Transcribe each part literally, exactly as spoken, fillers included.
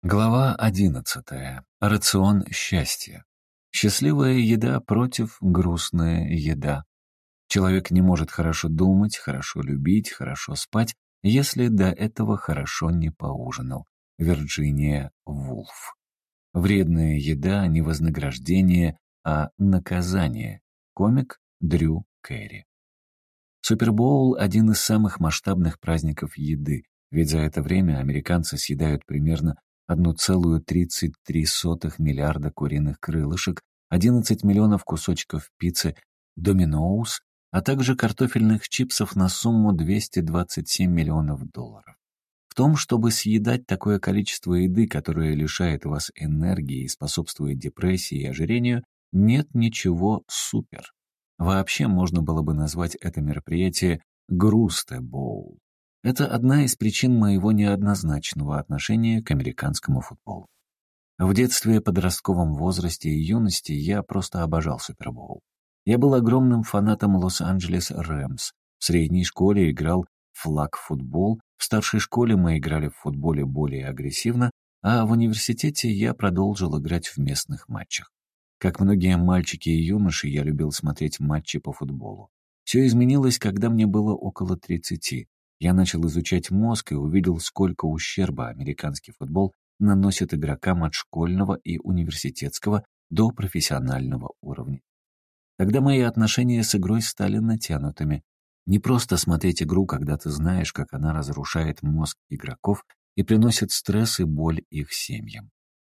Глава одиннадцатая. Рацион счастья. Счастливая еда против грустная еда. Человек не может хорошо думать, хорошо любить, хорошо спать, если до этого хорошо не поужинал. Вирджиния Вулф. Вредная еда не вознаграждение, а наказание. Комик Дрю Керри. Супербоул — один из самых масштабных праздников еды, ведь за это время американцы съедают примерно одна целая тридцать три сотых миллиарда куриных крылышек, одиннадцать миллионов кусочков пиццы «Доминоус», а также картофельных чипсов на сумму двести двадцать семь миллионов долларов. В том, чтобы съедать такое количество еды, которое лишает вас энергии и способствует депрессии и ожирению, нет ничего супер. Вообще можно было бы назвать это мероприятие «Грусте-боул». Это одна из причин моего неоднозначного отношения к американскому футболу. В детстве, подростковом возрасте и юности я просто обожал Супербоул. Я был огромным фанатом Лос-Анджелес Рэмс. В средней школе играл в флаг-футбол, в старшей школе мы играли в футболе более агрессивно, а в университете я продолжил играть в местных матчах. Как многие мальчики и юноши, я любил смотреть матчи по футболу. Все изменилось, когда мне было около тридцати. Я начал изучать мозг и увидел, сколько ущерба американский футбол наносит игрокам от школьного и университетского до профессионального уровня. Тогда мои отношения с игрой стали натянутыми. Не просто смотреть игру, когда ты знаешь, как она разрушает мозг игроков и приносит стресс и боль их семьям.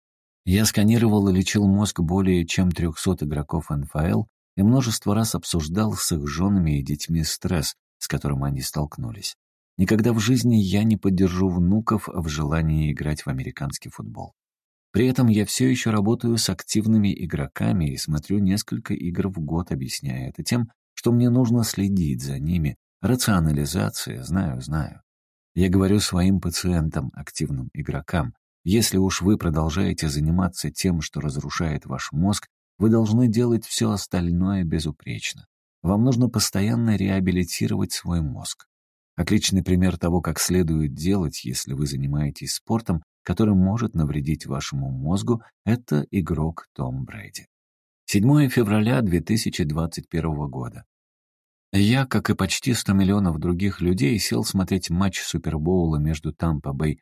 Я сканировал и лечил мозг более чем трехсот игроков эн эф эл и множество раз обсуждал с их женами и детьми стресс, с которым они столкнулись. Никогда в жизни я не поддержу внуков в желании играть в американский футбол. При этом я все еще работаю с активными игроками и смотрю несколько игр в год, объясняя это тем, что мне нужно следить за ними. Рационализация, знаю, знаю. Я говорю своим пациентам, активным игрокам, если уж вы продолжаете заниматься тем, что разрушает ваш мозг, вы должны делать все остальное безупречно. Вам нужно постоянно реабилитировать свой мозг. Отличный пример того, как следует делать, если вы занимаетесь спортом, который может навредить вашему мозгу, это игрок Том Брэди. седьмого февраля две тысячи двадцать первого года. Я, как и почти сто миллионов других людей, сел смотреть матч Супербоула между Тампа-Бэй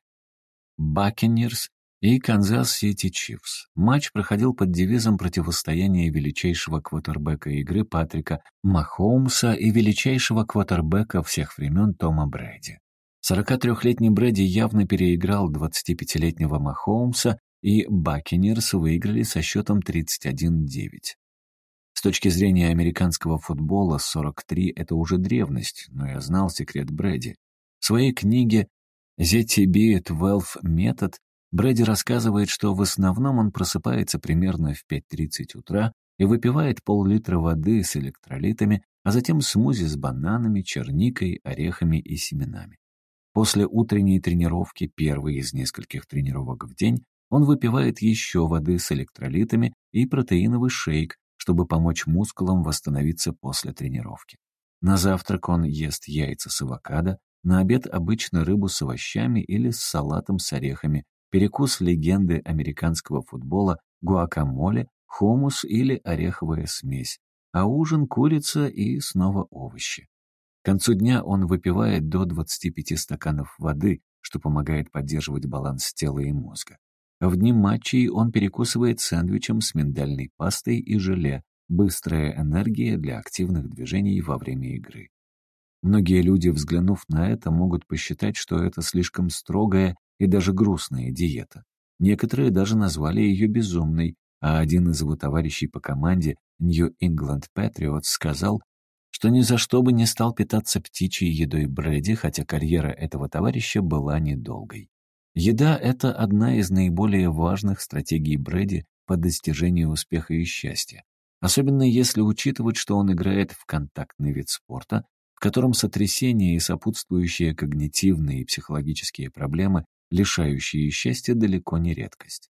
Бакенерс и Канзас-Сити Чифс. Матч проходил под девизом противостояния величайшего квотербека игры Патрика Махоумса и величайшего квотербека всех времен Тома Брэди. сорокатрёхлетний Брэди явно переиграл двадцатипятилетнего Махоумса, и Бакенерс выиграли со счетом тридцать один девять. С точки зрения американского футбола, сорок три — это уже древность, но я знал секрет Брэди. В своей книге «зет ти би двенадцать Method» Брэди рассказывает, что в основном он просыпается примерно в пять тридцать утра и выпивает пол-литра воды с электролитами, а затем смузи с бананами, черникой, орехами и семенами. После утренней тренировки, первой из нескольких тренировок в день, он выпивает еще воды с электролитами и протеиновый шейк, чтобы помочь мускулам восстановиться после тренировки. На завтрак он ест яйца с авокадо, на обед обычно рыбу с овощами или с салатом с орехами, перекус легенды американского футбола, гуакамоле, хумус или ореховая смесь, а ужин — курица и снова овощи. К концу дня он выпивает до двадцати пяти стаканов воды, что помогает поддерживать баланс тела и мозга. В дни матчей он перекусывает сэндвичем с миндальной пастой и желе, быстрая энергия для активных движений во время игры. Многие люди, взглянув на это, могут посчитать, что это слишком строгая и даже грустная диета. Некоторые даже назвали ее безумной, а один из его товарищей по команде, New England Patriots, сказал, что ни за что бы не стал питаться птичьей едой Брэди, хотя карьера этого товарища была недолгой. Еда — это одна из наиболее важных стратегий Брэди по достижению успеха и счастья, особенно если учитывать, что он играет в контактный вид спорта, в котором сотрясения и сопутствующие когнитивные и психологические проблемы, лишающие счастья, далеко не редкость.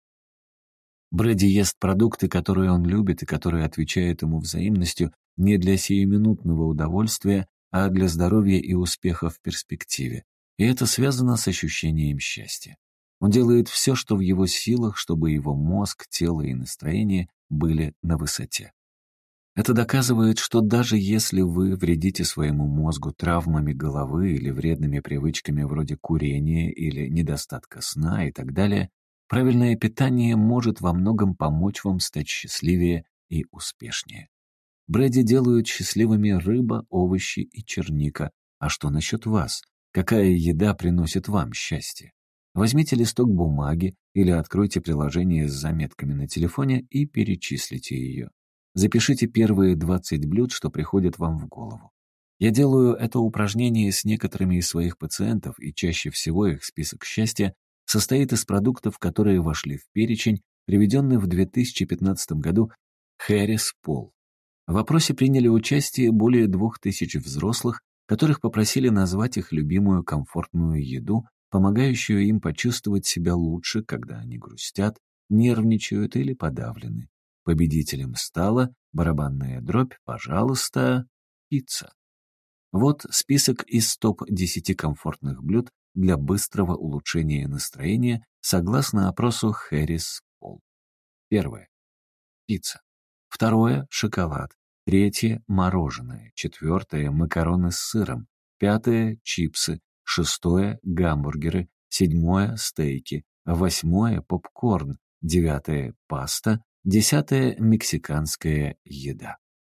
Брэди ест продукты, которые он любит и которые отвечают ему взаимностью не для сиюминутного удовольствия, а для здоровья и успеха в перспективе. И это связано с ощущением счастья. Он делает все, что в его силах, чтобы его мозг, тело и настроение были на высоте. Это доказывает, что даже если вы вредите своему мозгу травмами головы или вредными привычками вроде курения или недостатка сна и так далее, правильное питание может во многом помочь вам стать счастливее и успешнее. Брэди делают счастливыми рыба, овощи и черника. А что насчет вас? Какая еда приносит вам счастье? Возьмите листок бумаги или откройте приложение с заметками на телефоне и перечислите ее. Запишите первые двадцать блюд, что приходят вам в голову. Я делаю это упражнение с некоторыми из своих пациентов, и чаще всего их список счастья состоит из продуктов, которые вошли в перечень, приведенный в две тысячи пятнадцатом году Хэррис Пол. В опросе приняли участие более двух тысяч взрослых, которых попросили назвать их любимую комфортную еду, помогающую им почувствовать себя лучше, когда они грустят, нервничают или подавлены. Победителем стала барабанная дробь, пожалуйста, пицца. Вот список из топ десяти комфортных блюд для быстрого улучшения настроения согласно опросу Хэррис Пол. Первое. Пицца. Второе – шоколад. Третье – мороженое. Четвертое – макароны с сыром. Пятое – чипсы. Шестое – гамбургеры. Седьмое – стейки. Восьмое – попкорн. Девятое – паста. Десятое – мексиканская еда.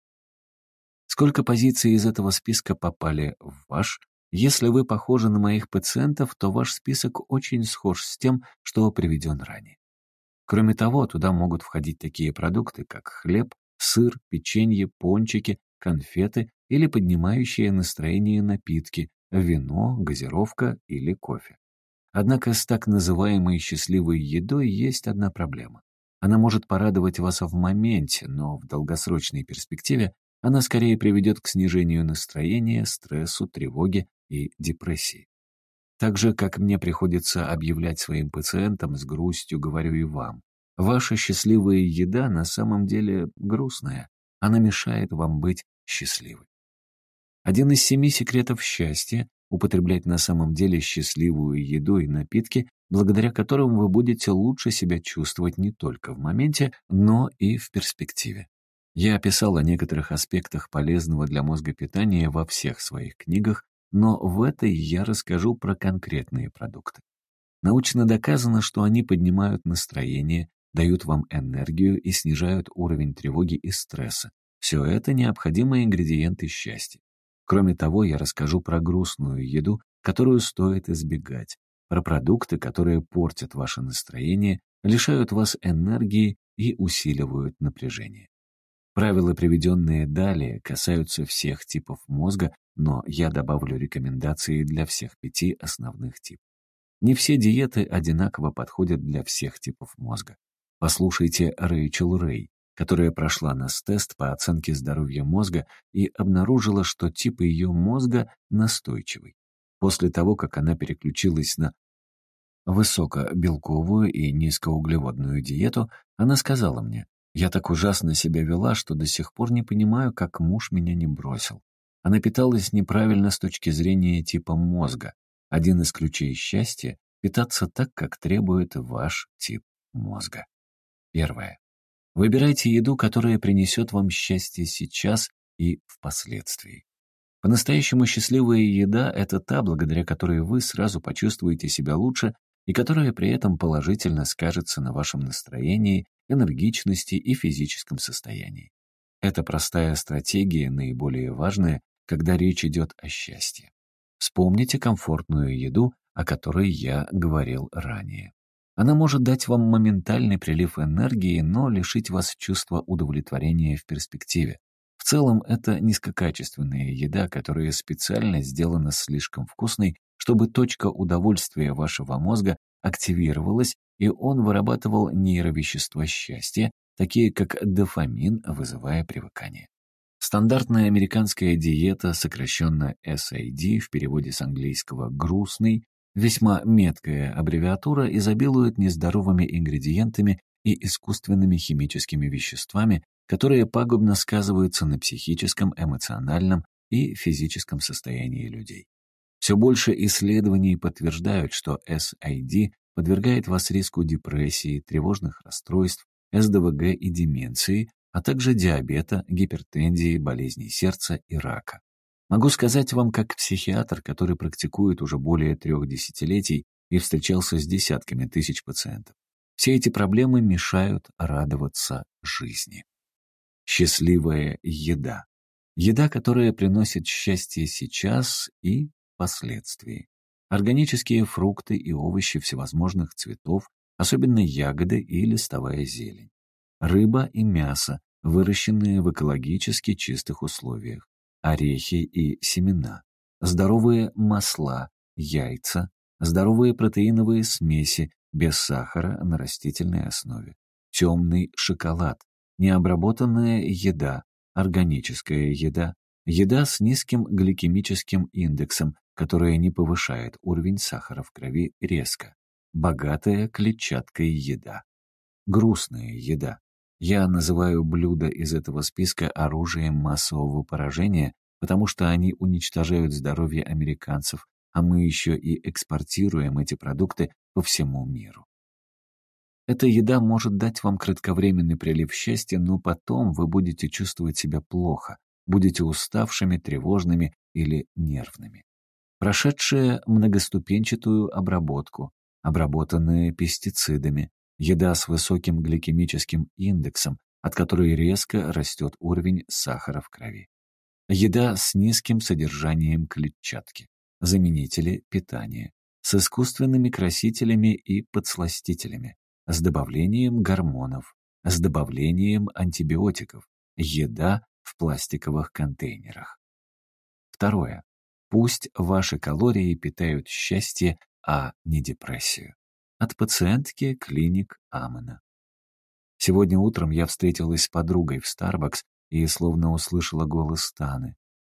Сколько позиций из этого списка попали в ваш? Если вы похожи на моих пациентов, то ваш список очень схож с тем, что приведен ранее. Кроме того, туда могут входить такие продукты, как хлеб, сыр, печенье, пончики, конфеты или поднимающие настроение напитки, вино, газировка или кофе. Однако с так называемой счастливой едой есть одна проблема. Она может порадовать вас в моменте, но в долгосрочной перспективе она скорее приведет к снижению настроения, стрессу, тревоге и депрессии. Так же, как мне приходится объявлять своим пациентам, с грустью говорю и вам. Ваша счастливая еда на самом деле грустная. Она мешает вам быть счастливой. Один из семи секретов счастья — употреблять на самом деле счастливую еду и напитки, благодаря которым вы будете лучше себя чувствовать не только в моменте, но и в перспективе. Я описал о некоторых аспектах полезного для мозга питания во всех своих книгах, но в этой я расскажу про конкретные продукты. Научно доказано, что они поднимают настроение, дают вам энергию и снижают уровень тревоги и стресса. Все это необходимые ингредиенты счастья. Кроме того, я расскажу про грустную еду, которую стоит избегать, про продукты, которые портят ваше настроение, лишают вас энергии и усиливают напряжение. Правила, приведенные далее, касаются всех типов мозга, но я добавлю рекомендации для всех пяти основных типов. Не все диеты одинаково подходят для всех типов мозга. Послушайте Рэйчел Рэй, которая прошла нас-тест по оценке здоровья мозга и обнаружила, что тип ее мозга настойчивый. После того, как она переключилась на высокобелковую и низкоуглеводную диету, она сказала мне: «Я так ужасно себя вела, что до сих пор не понимаю, как муж меня не бросил». Она питалась неправильно с точки зрения типа мозга. Один из ключей счастья — питаться так, как требует ваш тип мозга. Первое. Выбирайте еду, которая принесет вам счастье сейчас и впоследствии. По-настоящему счастливая еда — это та, благодаря которой вы сразу почувствуете себя лучше и которая при этом положительно скажется на вашем настроении, энергичности и физическом состоянии. Эта простая стратегия наиболее важная, когда речь идет о счастье. Вспомните комфортную еду, о которой я говорил ранее. Она может дать вам моментальный прилив энергии, но лишить вас чувства удовлетворения в перспективе. В целом, это низкокачественная еда, которая специально сделана слишком вкусной, чтобы точка удовольствия вашего мозга активировалась, и он вырабатывал нейровещества счастья, такие как дофамин, вызывая привыкание. Стандартная американская диета, сокращенно эс эй ди, в переводе с английского «грустный», весьма меткая аббревиатура, изобилует нездоровыми ингредиентами и искусственными химическими веществами, которые пагубно сказываются на психическом, эмоциональном и физическом состоянии людей. Все больше исследований подтверждают, что эс эй ди подвергает вас риску депрессии, тревожных расстройств, эс дэ вэ гэ и деменции, а также диабета, гипертензии, болезней сердца и рака. Могу сказать вам как психиатр, который практикует уже более трех десятилетий и встречался с десятками тысяч пациентов. Все эти проблемы мешают радоваться жизни. Счастливая еда. Еда, которая приносит счастье сейчас и впоследствии. Органические фрукты и овощи всевозможных цветов, особенно ягоды и листовая зелень. Рыба и мясо, выращенные в экологически чистых условиях. Орехи и семена. Здоровые масла, яйца. Здоровые протеиновые смеси, без сахара на растительной основе. Темный шоколад. Необработанная еда. Органическая еда. Еда с низким гликемическим индексом, которая не повышает уровень сахара в крови резко. Богатая клетчаткой еда. Грустная еда. Я называю блюда из этого списка оружием массового поражения, потому что они уничтожают здоровье американцев, а мы еще и экспортируем эти продукты по всему миру. Эта еда может дать вам кратковременный прилив счастья, но потом вы будете чувствовать себя плохо, будете уставшими, тревожными или нервными. Прошедшая многоступенчатую обработку, обработанная пестицидами, еда с высоким гликемическим индексом, от которой резко растет уровень сахара в крови. Еда с низким содержанием клетчатки, заменители питания, с искусственными красителями и подсластителями, с добавлением гормонов, с добавлением антибиотиков, еда в пластиковых контейнерах. Второе. Пусть ваши калории питают счастье, а не депрессию. От пациентки клиник Амена. Сегодня утром я встретилась с подругой в Starbucks и словно услышала голос Таны.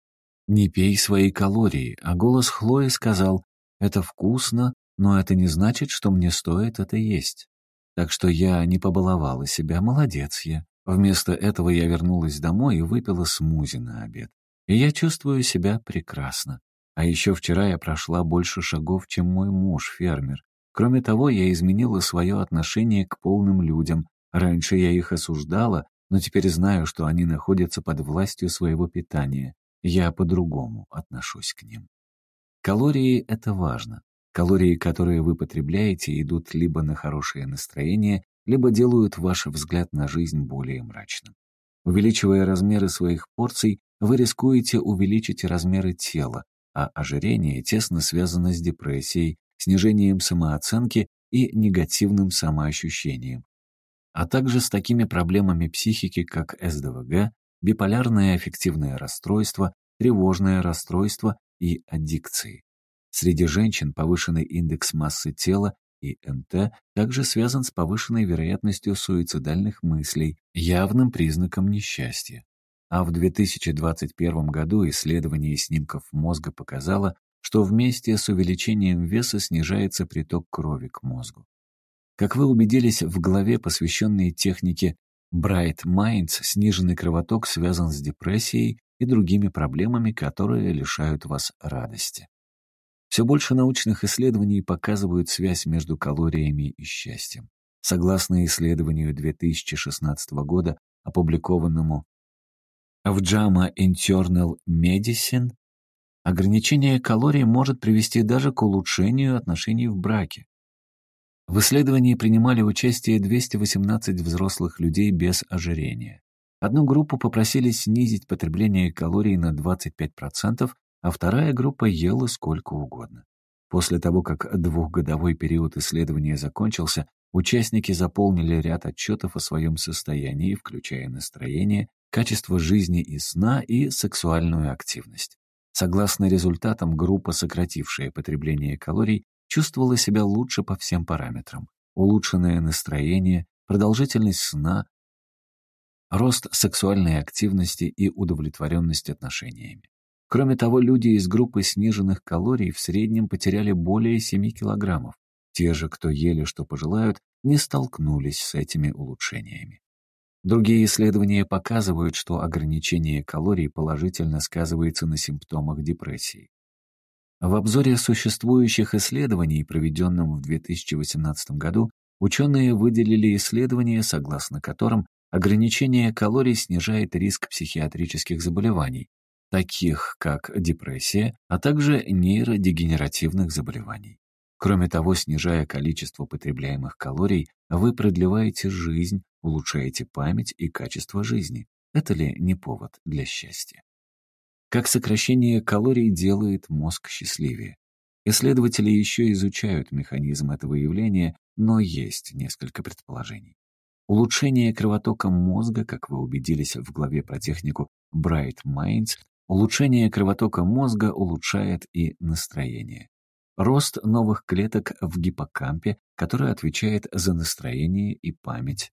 «Не пей свои калории», а голос Хлои сказал: «Это вкусно, но это не значит, что мне стоит это есть». Так что я не побаловала себя, молодец я. Вместо этого я вернулась домой и выпила смузи на обед. И я чувствую себя прекрасно. А еще вчера я прошла больше шагов, чем мой муж, фермер. Кроме того, я изменила свое отношение к полным людям. Раньше я их осуждала, но теперь знаю, что они находятся под властью своего питания. Я по-другому отношусь к ним. Калории — это важно. Калории, которые вы потребляете, идут либо на хорошее настроение, либо делают ваш взгляд на жизнь более мрачным. Увеличивая размеры своих порций, вы рискуете увеличить размеры тела, а ожирение тесно связано с депрессией, снижением самооценки и негативным самоощущением, а также с такими проблемами психики, как эс дэ вэ гэ, биполярное аффективное расстройство, тревожное расстройство и аддикции. Среди женщин повышенный индекс массы тела и эн тэ также связан с повышенной вероятностью суицидальных мыслей, явным признаком несчастья. А в две тысячи двадцать первом году исследование снимков мозга показало, что вместе с увеличением веса снижается приток крови к мозгу. Как вы убедились в главе, посвященной технике Bright Minds, сниженный кровоток связан с депрессией и другими проблемами, которые лишают вас радости. Все больше научных исследований показывают связь между калориями и счастьем. Согласно исследованию две тысячи шестнадцатого года, опубликованному в джама Internal Medicine, ограничение калорий может привести даже к улучшению отношений в браке. В исследовании принимали участие двести восемнадцать взрослых людей без ожирения. Одну группу попросили снизить потребление калорий на двадцать пять процентов, а вторая группа ела сколько угодно. После того, как двухгодовой период исследования закончился, участники заполнили ряд отчетов о своем состоянии, включая настроение, качество жизни и сна и сексуальную активность. Согласно результатам, группа, сократившая потребление калорий, чувствовала себя лучше по всем параметрам. Улучшенное настроение, продолжительность сна, рост сексуальной активности и удовлетворенность отношениями. Кроме того, люди из группы сниженных калорий в среднем потеряли более семи килограммов. Те же, кто ели, что пожелают, не столкнулись с этими улучшениями. Другие исследования показывают, что ограничение калорий положительно сказывается на симптомах депрессии. В обзоре существующих исследований, проведенном в две тысячи восемнадцатом году, ученые выделили исследования, согласно которым ограничение калорий снижает риск психиатрических заболеваний, таких как депрессия, а также нейродегенеративных заболеваний. Кроме того, снижая количество потребляемых калорий, вы продлеваете жизнь, улучшаете память и качество жизни. Это ли не повод для счастья? Как сокращение калорий делает мозг счастливее? Исследователи еще изучают механизм этого явления, но есть несколько предположений. Улучшение кровотока мозга, как вы убедились в главе про технику Bright Minds, улучшение кровотока мозга улучшает и настроение. Рост новых клеток в гиппокампе, который отвечает за настроение и память.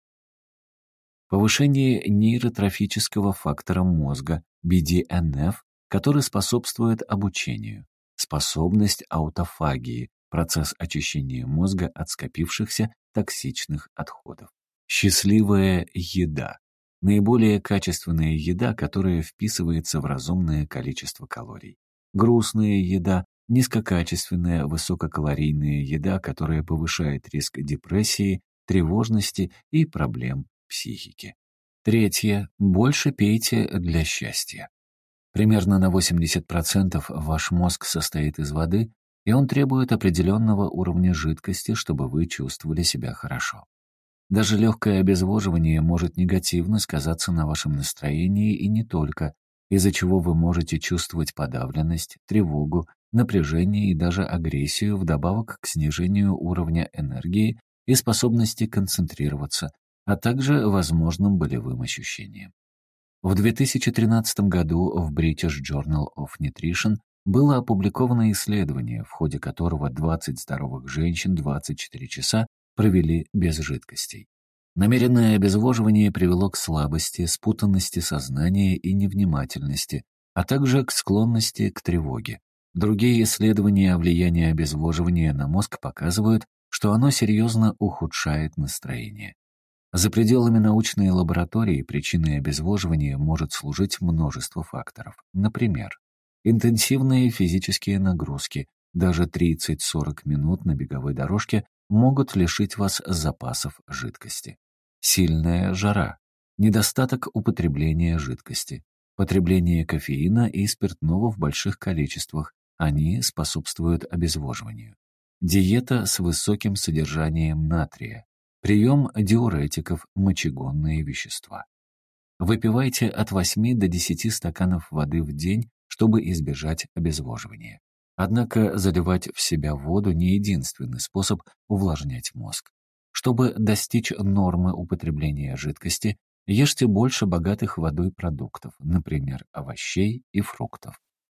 Повышение нейротрофического фактора мозга, би ди эн эф, который способствует обучению. Способность аутофагии, процесс очищения мозга от скопившихся токсичных отходов. Счастливая еда. Наиболее качественная еда, которая вписывается в разумное количество калорий. Грустная еда. Низкокачественная, высококалорийная еда, которая повышает риск депрессии, тревожности и проблем психики. Третье. Больше пейте для счастья. Примерно на восемьдесят процентов ваш мозг состоит из воды, и он требует определенного уровня жидкости, чтобы вы чувствовали себя хорошо. Даже легкое обезвоживание может негативно сказаться на вашем настроении и не только, из-за чего вы можете чувствовать подавленность, тревогу, напряжение и даже агрессию вдобавок к снижению уровня энергии и способности концентрироваться, а также возможным болевым ощущениям. В две тысячи тринадцатом году в British Journal of Nutrition было опубликовано исследование, в ходе которого двадцать здоровых женщин двадцать четыре часа провели без жидкостей. Намеренное обезвоживание привело к слабости, спутанности сознания и невнимательности, а также к склонности к тревоге. Другие исследования о влиянии обезвоживания на мозг показывают, что оно серьезно ухудшает настроение. За пределами научной лаборатории причиной обезвоживания может служить множество факторов. Например, интенсивные физические нагрузки, даже тридцать-сорок минут на беговой дорожке могут лишить вас запасов жидкости. Сильная жара, недостаток употребления жидкости, потребление кофеина и спиртного в больших количествах, они способствуют обезвоживанию. Диета с высоким содержанием натрия, прием диуретиков, мочегонные вещества. Выпивайте от восьми до десяти стаканов воды в день, чтобы избежать обезвоживания. Однако заливать в себя воду не единственный способ увлажнять мозг. Чтобы достичь нормы употребления жидкости, ешьте больше богатых водой продуктов, например, овощей и фруктов.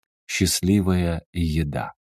Счастливая еда.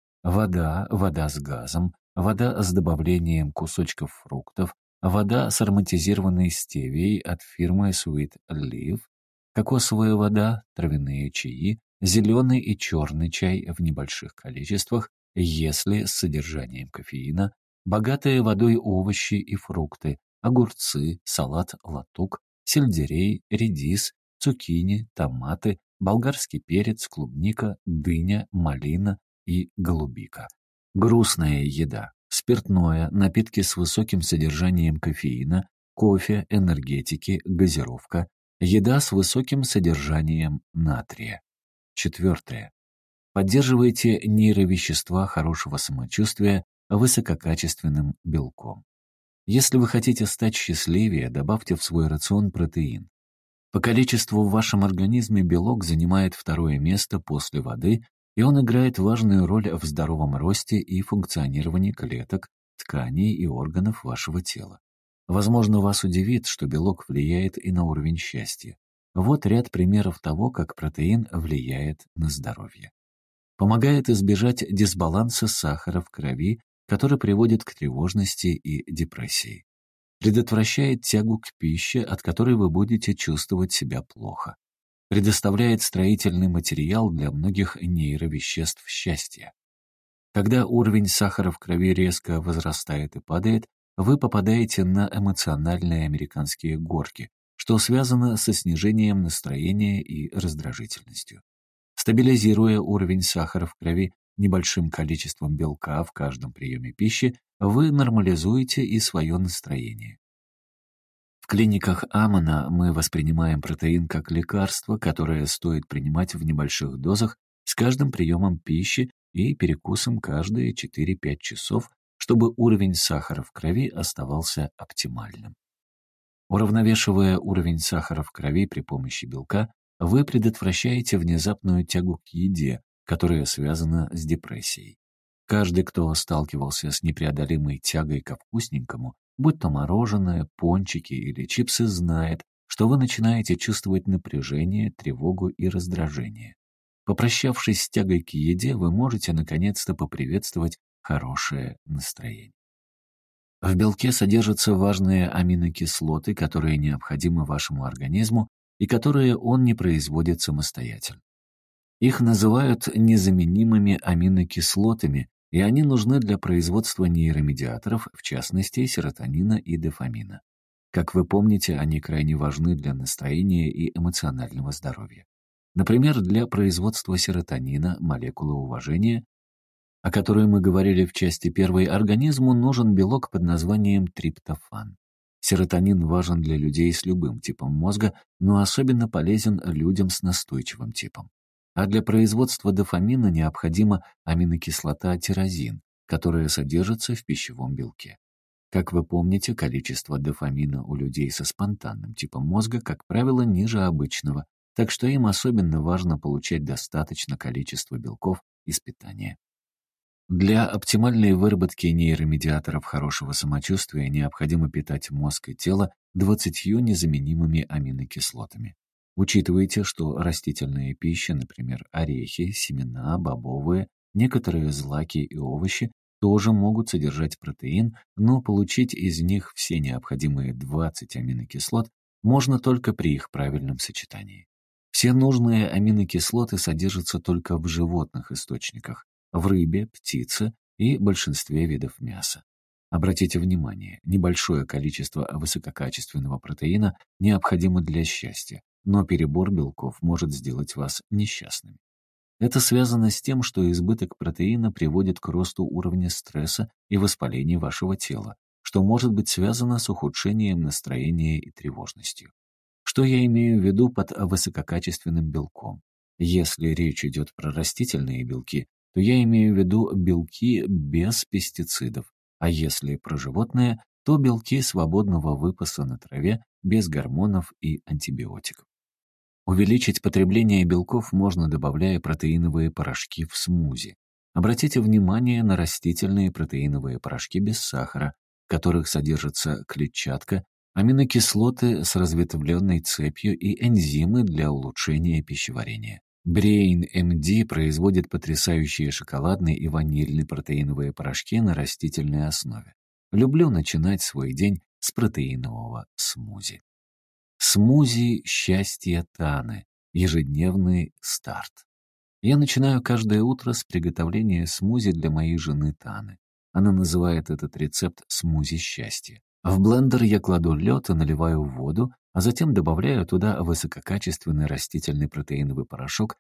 Вода, вода с газом, вода с добавлением кусочков фруктов, вода с ароматизированной стевией от фирмы Sweet Leaf, кокосовая вода, травяные чаи, зеленый и черный чай в небольших количествах, если с содержанием кофеина, богатые водой овощи и фрукты, огурцы, салат латук, сельдерей, редис, цукини, томаты, болгарский перец, клубника, дыня, малина и голубика. Грустная еда. Спиртное, напитки с высоким содержанием кофеина, кофе, энергетики, газировка, еда с высоким содержанием натрия. Четвертое. Поддерживайте нейровещества хорошего самочувствия высококачественным белком. Если вы хотите стать счастливее, добавьте в свой рацион протеин. По количеству в вашем организме белок занимает второе место после воды, и он играет важную роль в здоровом росте и функционировании клеток, тканей и органов вашего тела. Возможно, вас удивит, что белок влияет и на уровень счастья. Вот ряд примеров того, как протеин влияет на здоровье. Помогает избежать дисбаланса сахара в крови, который приводит к тревожности и депрессии. Предотвращает тягу к пище, от которой вы будете чувствовать себя плохо. Предоставляет строительный материал для многих нейровеществ счастья. Когда уровень сахара в крови резко возрастает и падает, вы попадаете на эмоциональные американские горки, что связано со снижением настроения и раздражительностью. Стабилизируя уровень сахара в крови, небольшим количеством белка в каждом приеме пищи вы нормализуете и свое настроение. В клиниках Амана мы воспринимаем протеин как лекарство, которое стоит принимать в небольших дозах с каждым приемом пищи и перекусом каждые четыре-пять часов, чтобы уровень сахара в крови оставался оптимальным. Уравновешивая уровень сахара в крови при помощи белка, вы предотвращаете внезапную тягу к еде, которая связана с депрессией. Каждый, кто сталкивался с непреодолимой тягой ко вкусненькому, будь то мороженое, пончики или чипсы, знает, что вы начинаете чувствовать напряжение, тревогу и раздражение. Попрощавшись с тягой к еде, вы можете наконец-то поприветствовать хорошее настроение. В белке содержатся важные аминокислоты, которые необходимы вашему организму и которые он не производит самостоятельно. Их называют незаменимыми аминокислотами, и они нужны для производства нейромедиаторов, в частности, серотонина и дофамина. Как вы помните, они крайне важны для настроения и эмоционального здоровья. Например, для производства серотонина, молекулы уважения, о которой мы говорили в части первой, организму нужен белок под названием триптофан. Серотонин важен для людей с любым типом мозга, но особенно полезен людям с настойчивым типом. А для производства дофамина необходима аминокислота тирозин, которая содержится в пищевом белке. Как вы помните, количество дофамина у людей со спонтанным типом мозга, как правило, ниже обычного, так что им особенно важно получать достаточно количества белков из питания. Для оптимальной выработки нейромедиаторов хорошего самочувствия необходимо питать мозг и тело двадцатью незаменимыми аминокислотами. Учитывайте, что растительная пища, например, орехи, семена, бобовые, некоторые злаки и овощи, тоже могут содержать протеин, но получить из них все необходимые двадцать аминокислот можно только при их правильном сочетании. Все нужные аминокислоты содержатся только в животных источниках, в рыбе, птице и большинстве видов мяса. Обратите внимание, небольшое количество высококачественного протеина необходимо для счастья, но перебор белков может сделать вас несчастными. Это связано с тем, что избыток протеина приводит к росту уровня стресса и воспалению вашего тела, что может быть связано с ухудшением настроения и тревожностью. Что я имею в виду под высококачественным белком? Если речь идет про растительные белки, то я имею в виду белки без пестицидов, а если про животные, то белки свободного выпаса на траве без гормонов и антибиотиков. Увеличить потребление белков можно, добавляя протеиновые порошки в смузи. Обратите внимание на растительные протеиновые порошки без сахара, в которых содержится клетчатка, аминокислоты с разветвленной цепью и энзимы для улучшения пищеварения. Brain эм ди производит потрясающие шоколадные и ванильные протеиновые порошки на растительной основе. Люблю начинать свой день с протеинового смузи. Смузи счастья Таны. Ежедневный старт. Я начинаю каждое утро с приготовления смузи для моей жены Таны. Она называет этот рецепт смузи счастья. В блендер я кладу лед и наливаю воду, а затем добавляю туда высококачественный растительный протеиновый порошок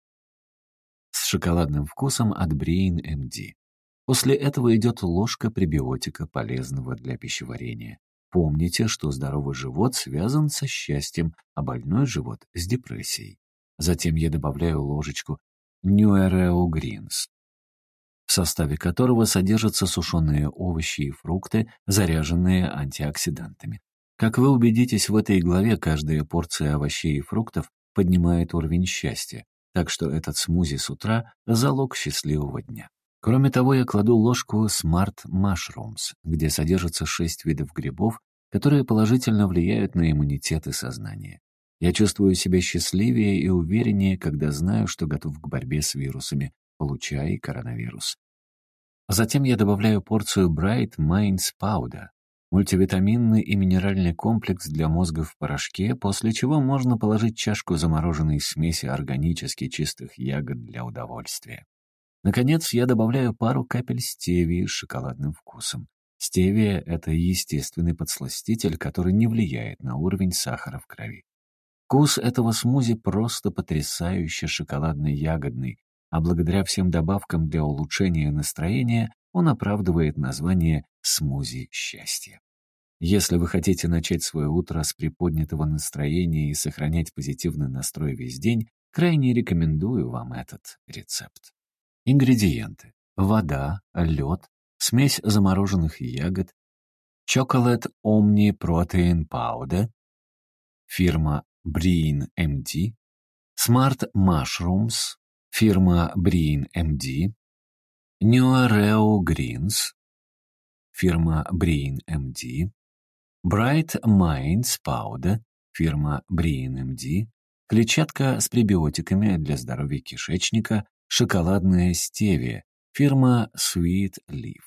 с шоколадным вкусом от Brain эм ди. После этого идет ложка пребиотика, полезного для пищеварения. Помните, что здоровый живот связан со счастьем, а больной живот — с депрессией. Затем я добавляю ложечку Nuereo Greens, в составе которого содержатся сушеные овощи и фрукты, заряженные антиоксидантами. Как вы убедитесь в этой главе, каждая порция овощей и фруктов поднимает уровень счастья, так что этот смузи с утра — залог счастливого дня. Кроме того, я кладу ложку Smart Mushrooms, где содержится шесть видов грибов, которые положительно влияют на иммунитет и сознание. Я чувствую себя счастливее и увереннее, когда знаю, что готов к борьбе с вирусами, получая коронавирус. Затем я добавляю порцию Bright Minds Powder, мультивитаминный и минеральный комплекс для мозга в порошке, после чего можно положить чашку замороженной смеси органически чистых ягод для удовольствия. Наконец, я добавляю пару капель стевии с шоколадным вкусом. Стевия — это естественный подсластитель, который не влияет на уровень сахара в крови. Вкус этого смузи просто потрясающе шоколадно-ягодный, а благодаря всем добавкам для улучшения настроения он оправдывает название «смузи счастья». Если вы хотите начать свое утро с приподнятого настроения и сохранять позитивный настрой весь день, крайне рекомендую вам этот рецепт. Ингредиенты. Вода, лед, смесь замороженных ягод, Chocolate Omni Protein Powder, фирма Breen эм ди, Smart Mushrooms, фирма Breen эм ди, Nuareo Greens, фирма Breen эм ди, Bright Minds Powder, фирма Breen эм ди, клетчатка с пребиотиками для здоровья кишечника, шоколадная стевия, фирма Sweet Leaf.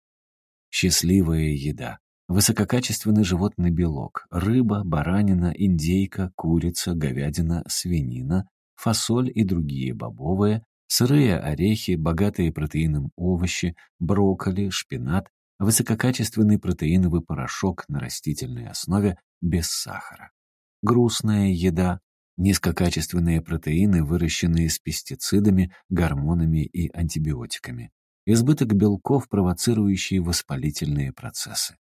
Счастливая еда. Высококачественный животный белок, рыба, баранина, индейка, курица, говядина, свинина, фасоль и другие бобовые, сырые орехи, богатые протеином овощи, брокколи, шпинат, высококачественный протеиновый порошок на растительной основе без сахара. Грустная еда. Низкокачественные протеины, выращенные с пестицидами, гормонами и антибиотиками. Избыток белков, провоцирующие воспалительные процессы.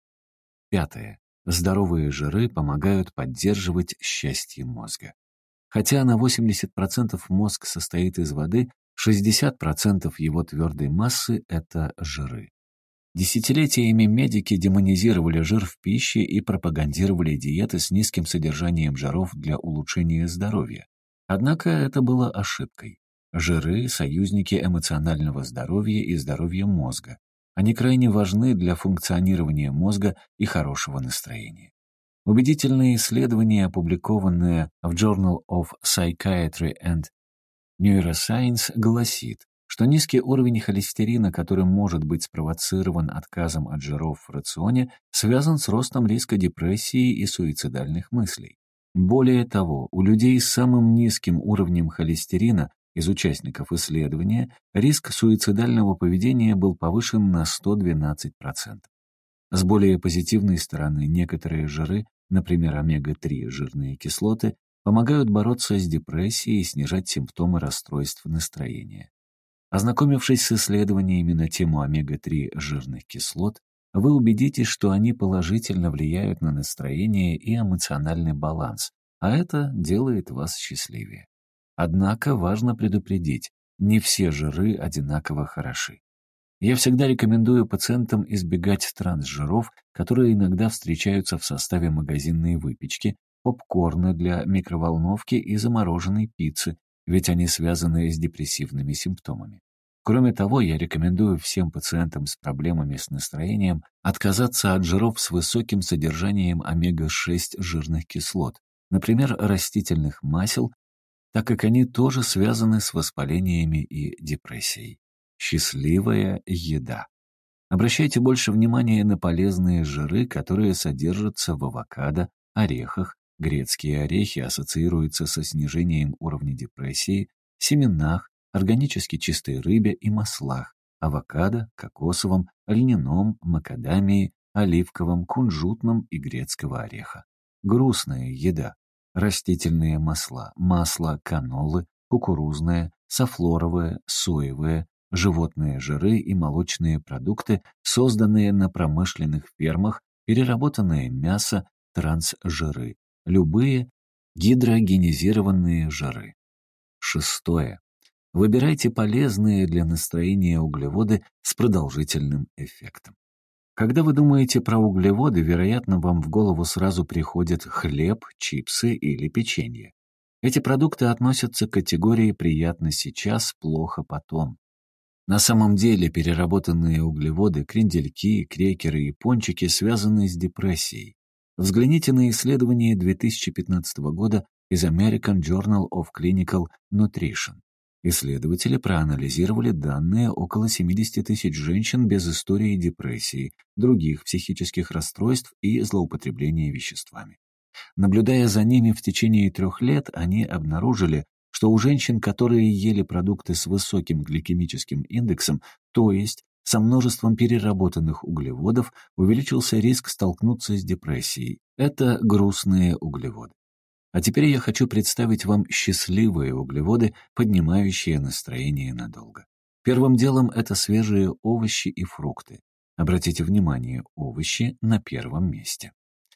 Пятое. Здоровые жиры помогают поддерживать счастье мозга. Хотя на восемьдесят процентов мозг состоит из воды, шестьдесят процентов его твердой массы – это жиры. Десятилетиями медики демонизировали жир в пище и пропагандировали диеты с низким содержанием жиров для улучшения здоровья. Однако это было ошибкой. Жиры – союзники эмоционального здоровья и здоровья мозга. Они крайне важны для функционирования мозга и хорошего настроения. Убедительные исследования, опубликованные в Journal of Psychiatry and Neuroscience, гласит, что низкий уровень холестерина, который может быть спровоцирован отказом от жиров в рационе, связан с ростом риска депрессии и суицидальных мыслей. Более того, у людей с самым низким уровнем холестерина из участников исследования риск суицидального поведения был повышен на сто двенадцать процентов. С более позитивной стороны, некоторые жиры, например, омега три жирные кислоты, помогают бороться с депрессией и снижать симптомы расстройств настроения. Ознакомившись с исследованиями на тему омега три жирных кислот, вы убедитесь, что они положительно влияют на настроение и эмоциональный баланс, а это делает вас счастливее. Однако важно предупредить, не все жиры одинаково хороши. Я всегда рекомендую пациентам избегать трансжиров, которые иногда встречаются в составе магазинной выпечки, попкорна для микроволновки и замороженной пиццы, ведь они связаны с депрессивными симптомами. Кроме того, я рекомендую всем пациентам с проблемами с настроением отказаться от жиров с высоким содержанием омега шесть жирных кислот, например, растительных масел, так как они тоже связаны с воспалениями и депрессией. Счастливая еда. Обращайте больше внимания на полезные жиры, которые содержатся в авокадо, орехах. Грецкие орехи ассоциируются со снижением уровня депрессии, семенах, органически чистой рыбе и маслах, авокадо, кокосовом, льняном, макадамии, оливковом, кунжутном и грецкого ореха. Грустная еда. Растительные масла, масло канолы, кукурузное, софлоровое, соевое, животные жиры и молочные продукты, созданные на промышленных фермах, переработанное мясо, трансжиры, любые гидрогенизированные жиры. Шестое. Выбирайте полезные для настроения углеводы с продолжительным эффектом. Когда вы думаете про углеводы, вероятно, вам в голову сразу приходят хлеб, чипсы или печенье. Эти продукты относятся к категории «приятно сейчас, плохо потом». На самом деле переработанные углеводы, крендельки, крекеры и пончики связаны с депрессией. Взгляните на исследование две тысячи пятнадцатого года из American Journal of Clinical Nutrition. Исследователи проанализировали данные около семьдесят тысяч женщин без истории депрессии, других психических расстройств и злоупотребления веществами. Наблюдая за ними в течение трех лет, они обнаружили, что у женщин, которые ели продукты с высоким гликемическим индексом, то есть со множеством переработанных углеводов, увеличился риск столкнуться с депрессией. Это грустные углеводы. А теперь я хочу представить вам счастливые углеводы, поднимающие настроение надолго. Первым делом это свежие овощи и фрукты. Обратите внимание, овощи на первом месте.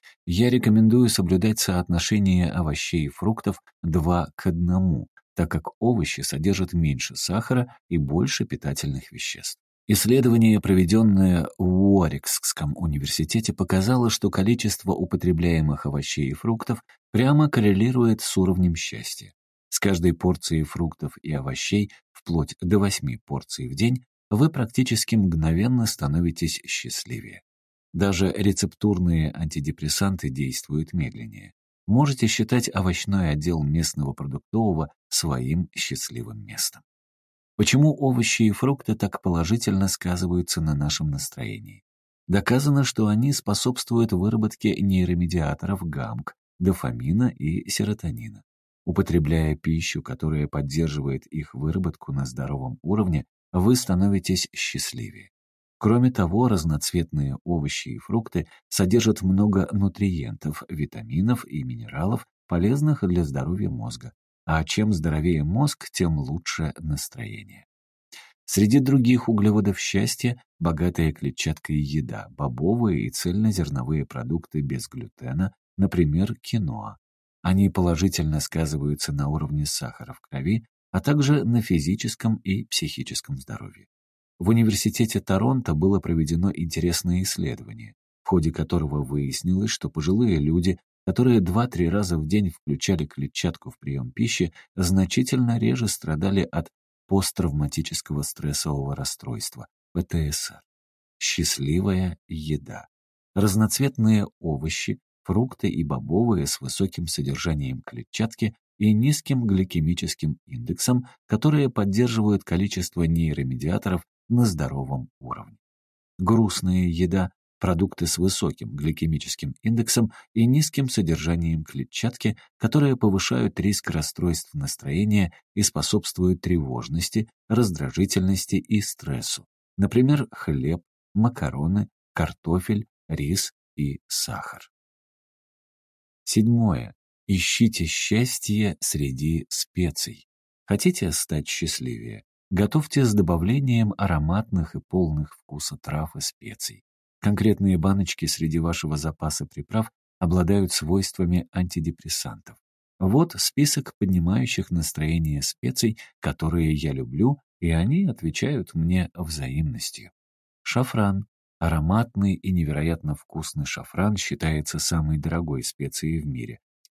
Я рекомендую соблюдать соотношение овощей и фруктов два к одному, так как овощи содержат меньше сахара и больше питательных веществ. Исследование, проведенное в Уорикском университете, показало, что количество употребляемых овощей и фруктов прямо коррелирует с уровнем счастья. С каждой порцией фруктов и овощей, вплоть до восьми порций в день, вы практически мгновенно становитесь счастливее. Даже рецептурные антидепрессанты действуют медленнее. Можете считать овощной отдел местного продуктового своим счастливым местом. Почему овощи и фрукты так положительно сказываются на нашем настроении? Доказано, что они способствуют выработке нейромедиаторов ГАМК, дофамина и серотонина. Употребляя пищу, которая поддерживает их выработку на здоровом уровне, вы становитесь счастливее. Кроме того, разноцветные овощи и фрукты содержат много нутриентов, витаминов и минералов, полезных для здоровья мозга. А чем здоровее мозг, тем лучше настроение. Среди других углеводов счастья – богатая клетчаткой еда, бобовые и цельнозерновые продукты без глютена, например, киноа. Они положительно сказываются на уровне сахара в крови, а также на физическом и психическом здоровье. В университете Торонто было проведено интересное исследование, в ходе которого выяснилось, что пожилые люди, которые два-три раза в день включали клетчатку в прием пищи, значительно реже страдали от посттравматического стрессового расстройства, пэ тэ эс эр. Счастливая еда. Разноцветные овощи, фрукты и бобовые с высоким содержанием клетчатки и низким гликемическим индексом, которые поддерживают количество нейромедиаторов на здоровом уровне. Грустная еда, продукты с высоким гликемическим индексом и низким содержанием клетчатки, которые повышают риск расстройств настроения и способствуют тревожности, раздражительности и стрессу. Например, хлеб, макароны, картофель, рис и сахар. Седьмое. Ищите счастье среди специй. Хотите стать счастливее? Готовьте с добавлением ароматных и полных вкуса трав и специй. Конкретные баночки среди вашего запаса приправ обладают свойствами антидепрессантов. Вот список поднимающих настроение специй, которые я люблю, и они отвечают мне взаимностью. Шафран. Ароматный и невероятно вкусный шафран считается самой дорогой специей в мире.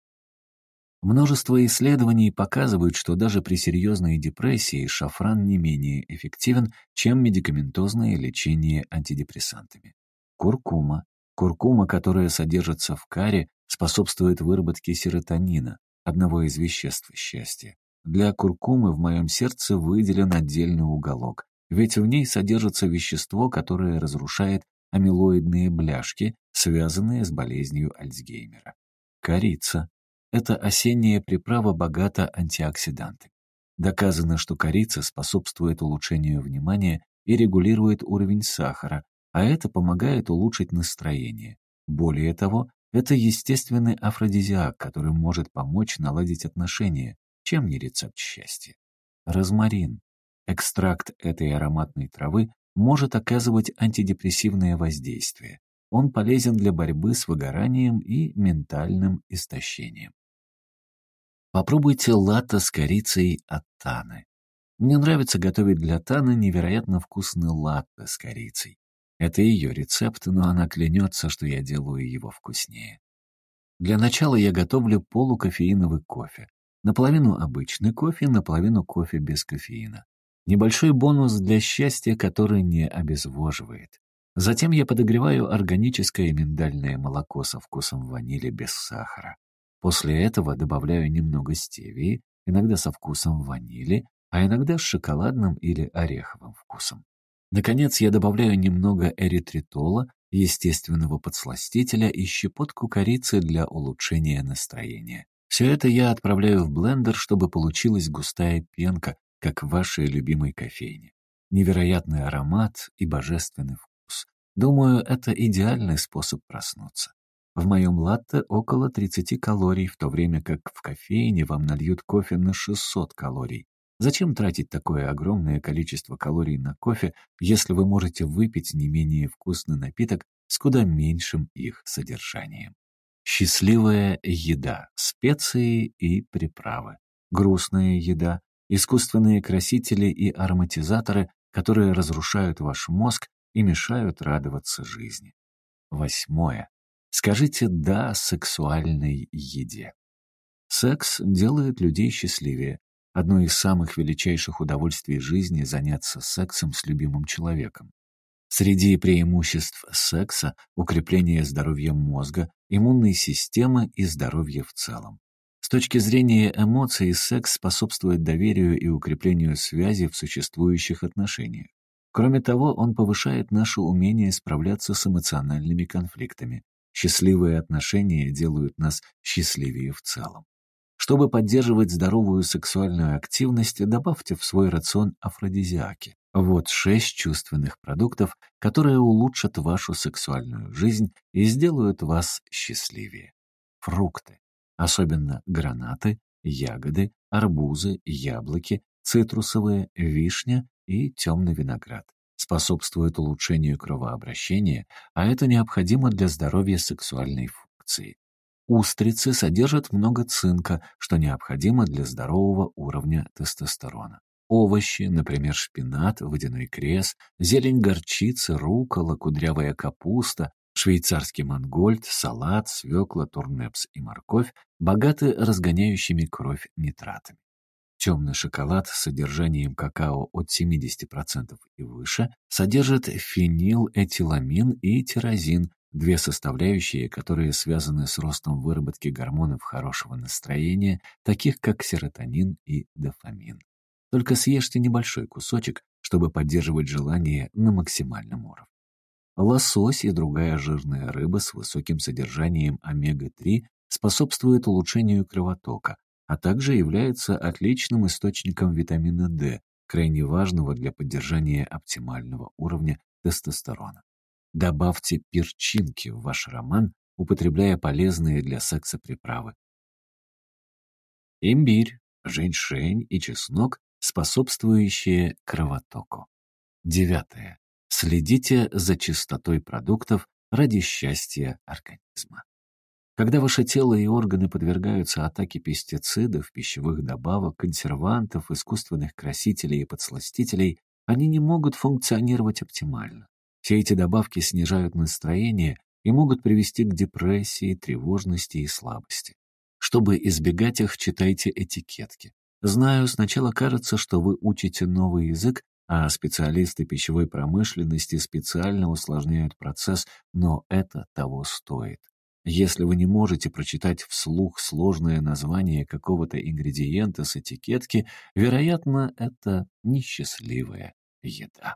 Множество исследований показывают, что даже при серьезной депрессии шафран не менее эффективен, чем медикаментозное лечение антидепрессантами. Куркума. Куркума, которая содержится в карри, способствует выработке серотонина, одного из веществ счастья. Для куркумы в моем сердце выделен отдельный уголок, ведь в ней содержится вещество, которое разрушает амилоидные бляшки, связанные с болезнью Альцгеймера. Корица. Эта осенняя приправа богата антиоксидантами. Доказано, что корица способствует улучшению внимания и регулирует уровень сахара, а это помогает улучшить настроение. Более того, это естественный афродизиак, который может помочь наладить отношения, чем не рецепт счастья. Розмарин. Экстракт этой ароматной травы может оказывать антидепрессивное воздействие. Он полезен для борьбы с выгоранием и ментальным истощением. Попробуйте латте с корицей от Таны. Мне нравится готовить для Таны невероятно вкусный латте с корицей. Это ее рецепт, но она клянется, что я делаю его вкуснее. Для начала я готовлю полукофеиновый кофе. Наполовину обычный кофе, наполовину кофе без кофеина. Небольшой бонус для счастья, который не обезвоживает. Затем я подогреваю органическое миндальное молоко со вкусом ванили без сахара. После этого добавляю немного стевии, иногда со вкусом ванили, а иногда с шоколадным или ореховым вкусом. Наконец, я добавляю немного эритритола, естественного подсластителя и щепотку корицы для улучшения настроения. Все это я отправляю в блендер, чтобы получилась густая пенка, как в вашей любимой кофейне. Невероятный аромат и божественный вкус. Думаю, это идеальный способ проснуться. В моем латте около тридцати калорий, в то время как в кофейне вам нальют кофе на шестьсот калорий. Зачем тратить такое огромное количество калорий на кофе, если вы можете выпить не менее вкусный напиток с куда меньшим их содержанием? Счастливая еда, специи и приправы. Грустная еда, искусственные красители и ароматизаторы, которые разрушают ваш мозг и мешают радоваться жизни. Восьмое. Скажите «да» сексуальной еде. Секс делает людей счастливее. Одно из самых величайших удовольствий жизни — заняться сексом с любимым человеком. Среди преимуществ секса — укрепление здоровья мозга, иммунной системы и здоровья в целом. С точки зрения эмоций, секс способствует доверию и укреплению связи в существующих отношениях. Кроме того, он повышает наше умение справляться с эмоциональными конфликтами. Счастливые отношения делают нас счастливее в целом. Чтобы поддерживать здоровую сексуальную активность, добавьте в свой рацион афродизиаки. Вот шесть чувственных продуктов, которые улучшат вашу сексуальную жизнь и сделают вас счастливее. Фрукты. Особенно гранаты, ягоды, арбузы, яблоки, цитрусовые, вишня и темный виноград. Способствуют улучшению кровообращения, а это необходимо для здоровья сексуальной функции. Устрицы содержат много цинка, что необходимо для здорового уровня тестостерона. Овощи, например, шпинат, водяной крес, зелень горчицы, руккола, кудрявая капуста, швейцарский мангольд, салат, свекла, турнепс и морковь, богаты разгоняющими кровь нитратами. Темный шоколад с содержанием какао от семидесяти процентов и выше содержит фенилэтиламин и тирозин, две составляющие, которые связаны с ростом выработки гормонов хорошего настроения, таких как серотонин и дофамин. Только съешьте небольшой кусочек, чтобы поддерживать желание на максимальном уровне. Лосось и другая жирная рыба с высоким содержанием омега три способствуют улучшению кровотока, а также является отличным источником витамина дэ, крайне важного для поддержания оптимального уровня тестостерона. Добавьте перчинки в ваш роман, употребляя полезные для секса приправы. Имбирь, женьшень и чеснок, способствующие кровотоку. Девятое. Следите за чистотой продуктов ради счастья организма. Когда ваше тело и органы подвергаются атаке пестицидов, пищевых добавок, консервантов, искусственных красителей и подсластителей, они не могут функционировать оптимально. Все эти добавки снижают настроение и могут привести к депрессии, тревожности и слабости. Чтобы избегать их, читайте этикетки. Знаю, сначала кажется, что вы учите новый язык, а специалисты пищевой промышленности специально усложняют процесс, но это того стоит. Если вы не можете прочитать вслух сложное название какого-то ингредиента с этикетки, вероятно, это несчастливая еда.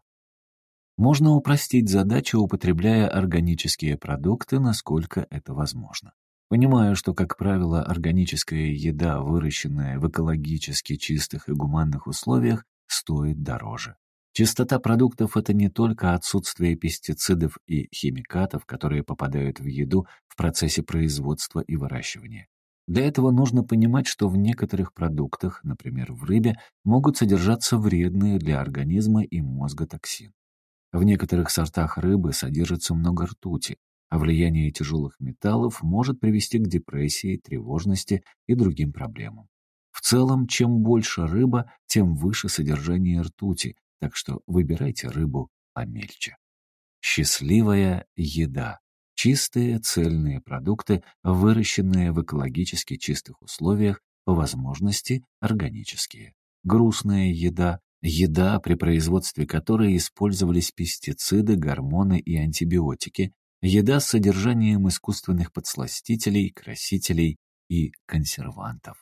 Можно упростить задачу, употребляя органические продукты, насколько это возможно. Понимаю, что, как правило, органическая еда, выращенная в экологически чистых и гуманных условиях, стоит дороже. Чистота продуктов — это не только отсутствие пестицидов и химикатов, которые попадают в еду в процессе производства и выращивания. Для этого нужно понимать, что в некоторых продуктах, например, в рыбе, могут содержаться вредные для организма и мозга токсины. В некоторых сортах рыбы содержится много ртути, а влияние тяжелых металлов может привести к депрессии, тревожности и другим проблемам. В целом, чем больше рыба, тем выше содержание ртути, так что выбирайте рыбу помельче. Счастливая еда. Чистые цельные продукты, выращенные в экологически чистых условиях, по возможности органические. Грустная еда. Еда, при производстве которой использовались пестициды, гормоны и антибиотики. Еда с содержанием искусственных подсластителей, красителей и консервантов.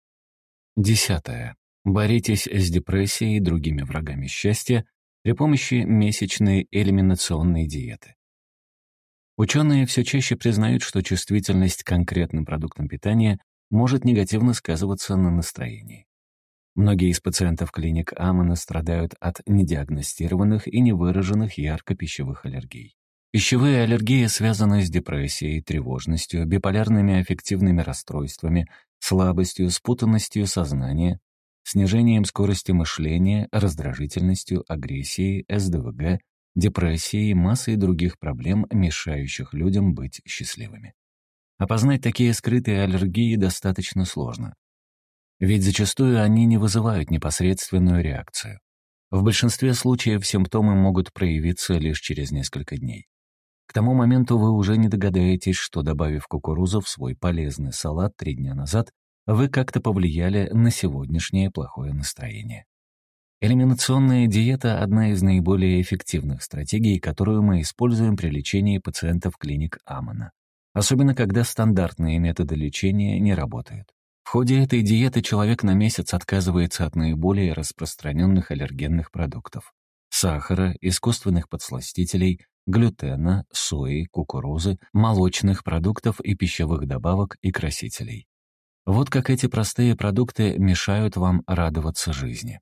Десятое. Боритесь с депрессией и другими врагами счастья при помощи месячной элиминационной диеты. Ученые все чаще признают, что чувствительность к конкретным продуктам питания может негативно сказываться на настроении. Многие из пациентов клиник Амона страдают от недиагностированных и невыраженных ярко пищевых аллергий. Пищевые аллергии связаны с депрессией, тревожностью, биполярными аффективными расстройствами, слабостью, спутанностью сознания, снижением скорости мышления, раздражительностью, агрессией, эс дэ вэ гэ, депрессией, массой других проблем, мешающих людям быть счастливыми. Опознать такие скрытые аллергии достаточно сложно, ведь зачастую они не вызывают непосредственную реакцию. В большинстве случаев симптомы могут проявиться лишь через несколько дней. К тому моменту вы уже не догадаетесь, что, добавив кукурузу в свой полезный салат три дня назад, вы как-то повлияли на сегодняшнее плохое настроение. Элиминационная диета – одна из наиболее эффективных стратегий, которую мы используем при лечении пациентов клиник Амана. Особенно, когда стандартные методы лечения не работают. В ходе этой диеты человек на месяц отказывается от наиболее распространенных аллергенных продуктов – сахара, искусственных подсластителей, глютена, сои, кукурузы, молочных продуктов и пищевых добавок и красителей. Вот как эти простые продукты мешают вам радоваться жизни.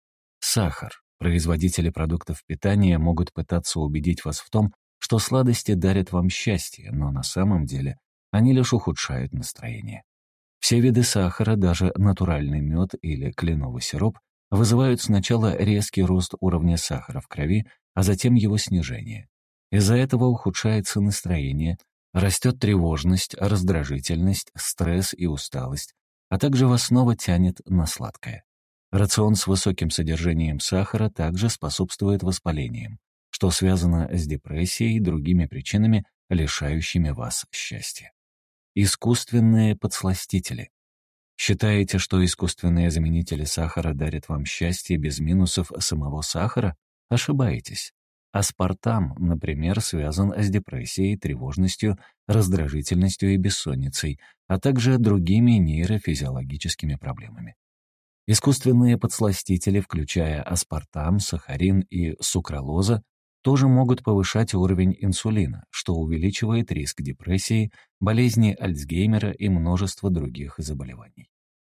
Сахар. Производители продуктов питания могут пытаться убедить вас в том, что сладости дарят вам счастье, но на самом деле они лишь ухудшают настроение. Все виды сахара, даже натуральный мед или кленовый сироп, вызывают сначала резкий рост уровня сахара в крови, а затем его снижение. Из-за этого ухудшается настроение, растет тревожность, раздражительность, стресс и усталость, а также вас снова тянет на сладкое. Рацион с высоким содержанием сахара также способствует воспалениям, что связано с депрессией и другими причинами, лишающими вас счастья. Искусственные подсластители. Считаете, что искусственные заменители сахара дарят вам счастье без минусов самого сахара? Ошибаетесь. Аспартам, например, связан с депрессией, тревожностью, раздражительностью и бессонницей, а также другими нейрофизиологическими проблемами. Искусственные подсластители, включая аспартам, сахарин и сукралоза, тоже могут повышать уровень инсулина, что увеличивает риск депрессии, болезни Альцгеймера и множества других заболеваний.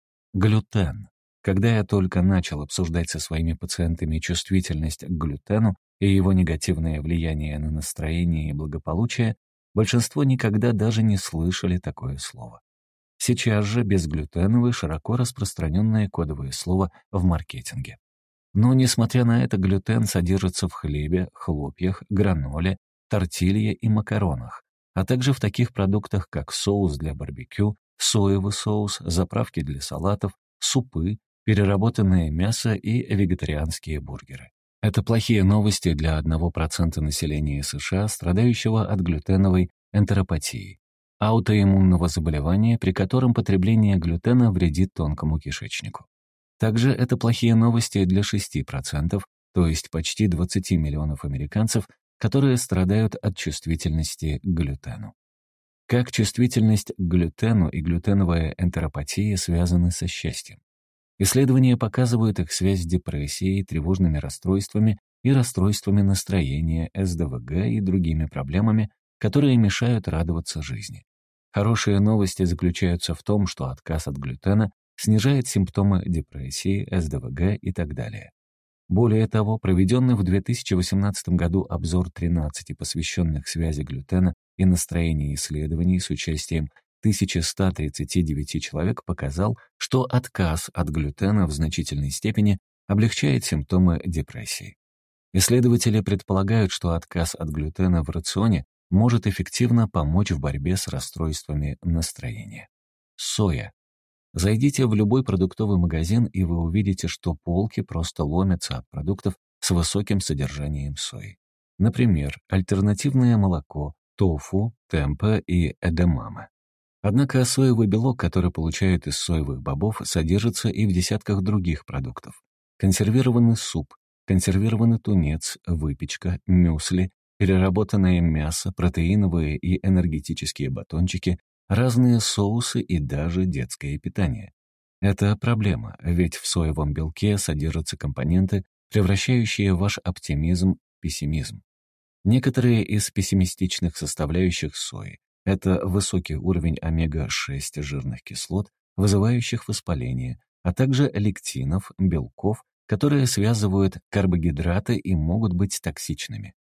Глютен. Когда я только начал обсуждать со своими пациентами чувствительность к глютену и его негативное влияние на настроение и благополучие, большинство никогда даже не слышали такое слово. Сейчас же безглютеновый широко распространенное кодовое слово в маркетинге. Но, несмотря на это, глютен содержится в хлебе, хлопьях, граноле, тортилье и макаронах, а также в таких продуктах, как соус для барбекю, соевый соус, заправки для салатов, супы, переработанное мясо и вегетарианские бургеры. Это плохие новости для одного процента населения США, страдающего от глютеновой энтеропатии, аутоиммунного заболевания, при котором потребление глютена вредит тонкому кишечнику. Также это плохие новости для шести процентов, то есть почти двадцати миллионов американцев, которые страдают от чувствительности к глютену. Как чувствительность к глютену и глютеновая энтеропатия связаны со счастьем? Исследования показывают их связь с депрессией, тревожными расстройствами и расстройствами настроения, эс дэ вэ гэ и другими проблемами, которые мешают радоваться жизни. Хорошие новости заключаются в том, что отказ от глютена снижает симптомы депрессии, эс дэ вэ гэ и так далее. Более того, проведенный в две тысячи восемнадцатом году обзор тринадцати посвященных связи глютена и настроения исследований с участием тысячи ста тридцати девяти человек показал, что отказ от глютена в значительной степени облегчает симптомы депрессии. Исследователи предполагают, что отказ от глютена в рационе может эффективно помочь в борьбе с расстройствами настроения. Соя. Зайдите в любой продуктовый магазин, и вы увидите, что полки просто ломятся от продуктов с высоким содержанием сои. Например, альтернативное молоко, тофу, темпе и эдамаме. Однако соевый белок, который получают из соевых бобов, содержится и в десятках других продуктов. Консервированный суп, консервированный тунец, выпечка, мюсли, переработанное мясо, протеиновые и энергетические батончики, разные соусы и даже детское питание. Это проблема, ведь в соевом белке содержатся компоненты, превращающие ваш оптимизм в пессимизм. Некоторые из пессимистичных составляющих сои — это высокий уровень омега шесть жирных кислот, вызывающих воспаление, а также лектинов, белков, которые связывают карбогидраты и могут быть токсичными.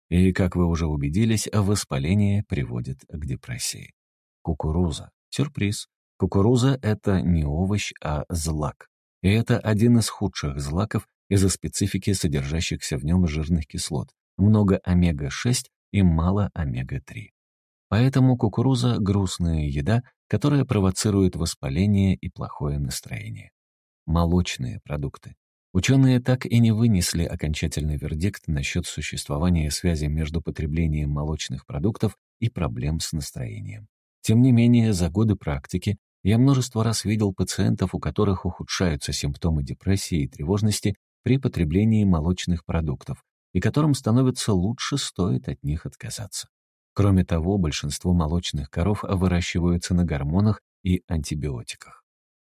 И, как вы уже убедились, воспаление приводит к депрессии. Кукуруза. Сюрприз. Кукуруза — это не овощ, а злак. И это один из худших злаков из-за специфики содержащихся в нем жирных кислот, много омега шесть и мало омега три. Поэтому кукуруза — грустная еда, которая провоцирует воспаление и плохое настроение. Молочные продукты. Ученые так и не вынесли окончательный вердикт насчет существования связи между потреблением молочных продуктов и проблем с настроением. Тем не менее, за годы практики я множество раз видел пациентов, у которых ухудшаются симптомы депрессии и тревожности при потреблении молочных продуктов, и которым становится лучше, стоит от них отказаться. Кроме того, большинство молочных коров выращиваются на гормонах и антибиотиках.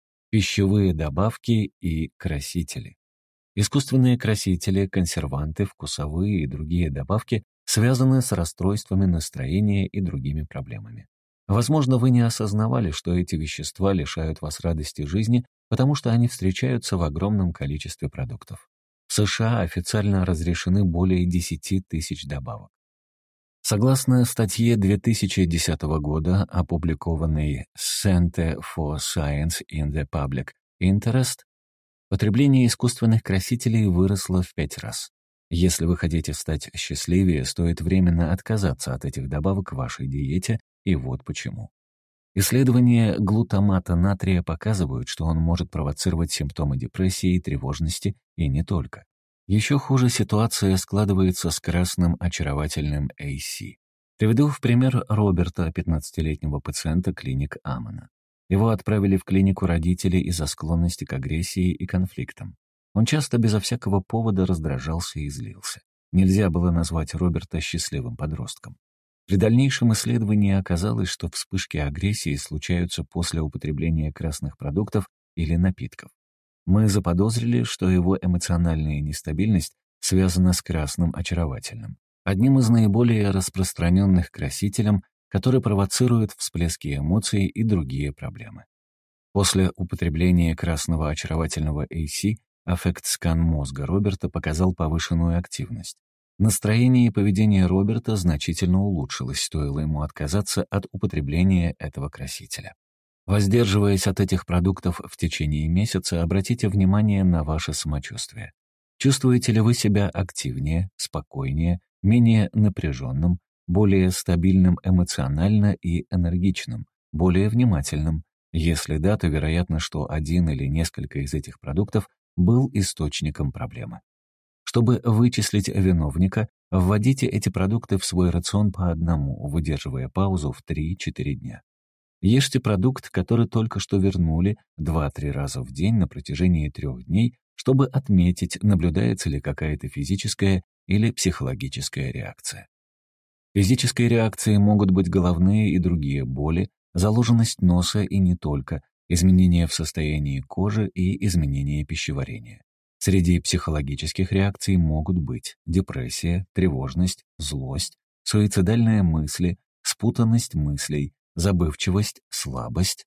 Пищевые добавки и красители. Искусственные красители, консерванты, вкусовые и другие добавки связаны с расстройствами настроения и другими проблемами. Возможно, вы не осознавали, что эти вещества лишают вас радости жизни, потому что они встречаются в огромном количестве продуктов. В США официально разрешены более десяти тысяч добавок. Согласно статье две тысячи десятого года, опубликованной Center for Science in the Public Interest, потребление искусственных красителей выросло в пять раз. Если вы хотите стать счастливее, стоит временно отказаться от этих добавок в вашей диете, и вот почему. Исследования глутамата натрия показывают, что он может провоцировать симптомы депрессии и тревожности, и не только. Еще хуже ситуация складывается с красным очаровательным эй си. Приведу в пример Роберта, пятнадцатилетнего пациента клиник Амона. Его отправили в клинику родители из-за склонности к агрессии и конфликтам. Он часто безо всякого повода раздражался и злился. Нельзя было назвать Роберта счастливым подростком. При дальнейшем исследовании оказалось, что вспышки агрессии случаются после употребления красных продуктов или напитков. Мы заподозрили, что его эмоциональная нестабильность связана с красным очаровательным, одним из наиболее распространенных красителем, который провоцирует всплески эмоций и другие проблемы. После употребления красного очаровательного эй си аффект-скан мозга Роберта показал повышенную активность. Настроение и поведение Роберта значительно улучшилось, стоило ему отказаться от употребления этого красителя. Воздерживаясь от этих продуктов в течение месяца, обратите внимание на ваше самочувствие. Чувствуете ли вы себя активнее, спокойнее, менее напряженным, более стабильным эмоционально и энергичным, более внимательным? Если да, то вероятно, что один или несколько из этих продуктов был источником проблемы. Чтобы вычислить виновника, вводите эти продукты в свой рацион по одному, выдерживая паузу в три-четыре дня. Ешьте продукт, который только что вернули, два-три раза в день на протяжении трех дней, чтобы отметить, наблюдается ли какая-то физическая или психологическая реакция. Физические реакции могут быть головные и другие боли, заложенность носа и не только, изменения в состоянии кожи и изменения пищеварения. Среди психологических реакций могут быть депрессия, тревожность, злость, суицидальные мысли, спутанность мыслей, забывчивость, слабость.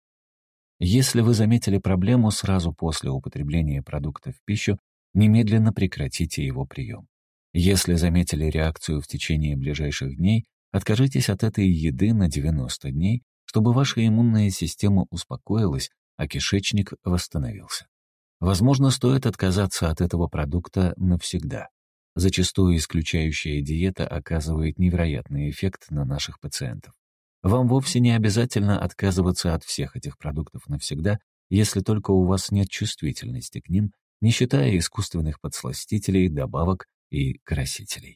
Если вы заметили проблему сразу после употребления продукта в пищу, немедленно прекратите его прием. Если заметили реакцию в течение ближайших дней, откажитесь от этой еды на девяносто дней, чтобы ваша иммунная система успокоилась, а кишечник восстановился. Возможно, стоит отказаться от этого продукта навсегда. Зачастую исключающая диета оказывает невероятный эффект на наших пациентов. Вам вовсе не обязательно отказываться от всех этих продуктов навсегда, если только у вас нет чувствительности к ним, не считая искусственных подсластителей, добавок и красителей.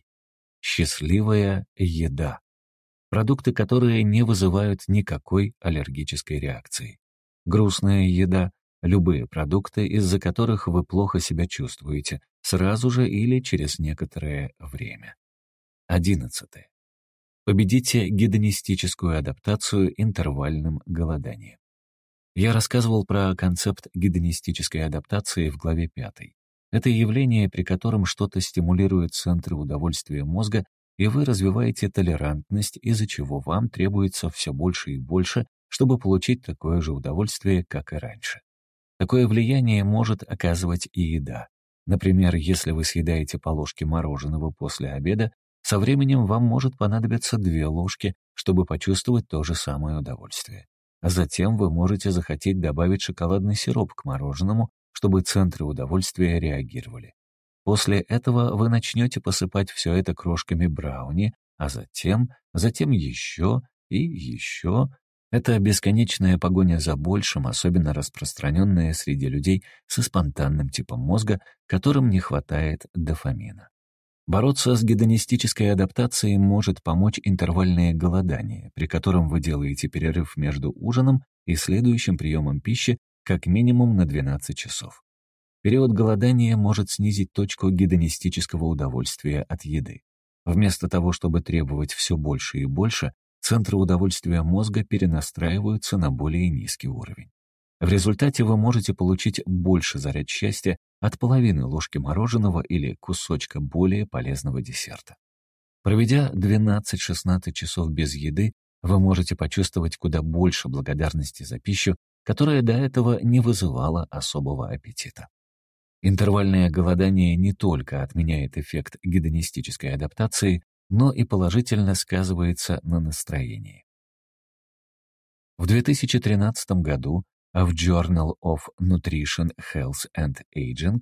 Счастливая еда. Продукты, которые не вызывают никакой аллергической реакции. Грустная еда. Любые продукты, из-за которых вы плохо себя чувствуете, сразу же или через некоторое время. Одиннадцатое. Победите гедонистическую адаптацию интервальным голоданием. Я рассказывал про концепт гедонистической адаптации в главе пятой. Это явление, при котором что-то стимулирует центры удовольствия мозга, и вы развиваете толерантность, из-за чего вам требуется все больше и больше, чтобы получить такое же удовольствие, как и раньше. Такое влияние может оказывать и еда. Например, если вы съедаете по ложке мороженого после обеда, Со временем вам может понадобиться две ложки, чтобы почувствовать то же самое удовольствие. А затем вы можете захотеть добавить шоколадный сироп к мороженому, чтобы центры удовольствия реагировали. После этого вы начнете посыпать все это крошками брауни, а затем, затем еще и еще. Это бесконечная погоня за большим, особенно распространенная среди людей со спонтанным типом мозга, которым не хватает дофамина. Бороться с гедонистической адаптацией может помочь интервальное голодание, при котором вы делаете перерыв между ужином и следующим приемом пищи как минимум на двенадцать часов. Период голодания может снизить точку гедонистического удовольствия от еды. Вместо того, чтобы требовать все больше и больше, центры удовольствия мозга перенастраиваются на более низкий уровень. В результате вы можете получить больше заряд счастья от половины ложки мороженого или кусочка более полезного десерта. Проведя двенадцать-шестнадцать часов без еды, вы можете почувствовать куда больше благодарности за пищу, которая до этого не вызывала особого аппетита. Интервальное голодание не только отменяет эффект гедонистической адаптации, но и положительно сказывается на настроении. В две тысячи тринадцатом году в Journal of Nutrition, Health and Aging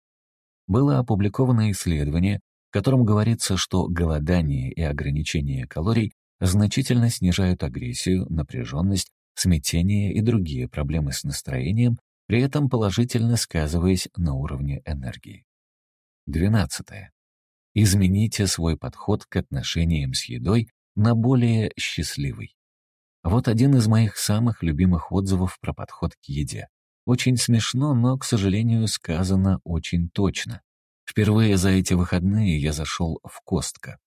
было опубликовано исследование, в котором говорится, что голодание и ограничение калорий значительно снижают агрессию, напряженность, смятение и другие проблемы с настроением, при этом положительно сказываясь на уровне энергии. Двенадцатое. Измените свой подход к отношениям с едой на более счастливый. Вот один из моих самых любимых отзывов про подход к еде. Очень смешно, но, к сожалению, сказано очень точно. Впервые за эти выходные я зашел в Костко.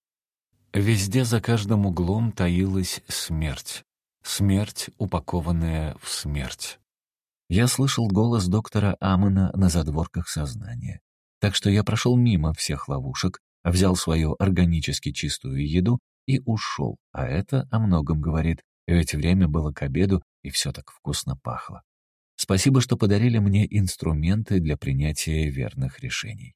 Везде за каждым углом таилась смерть. Смерть, упакованная в смерть. Я слышал голос доктора Амена на задворках сознания. Так что я прошел мимо всех ловушек, взял свою органически чистую еду и ушел, а это о многом говорит, ведь время было к обеду, и все так вкусно пахло. Спасибо, что подарили мне инструменты для принятия верных решений.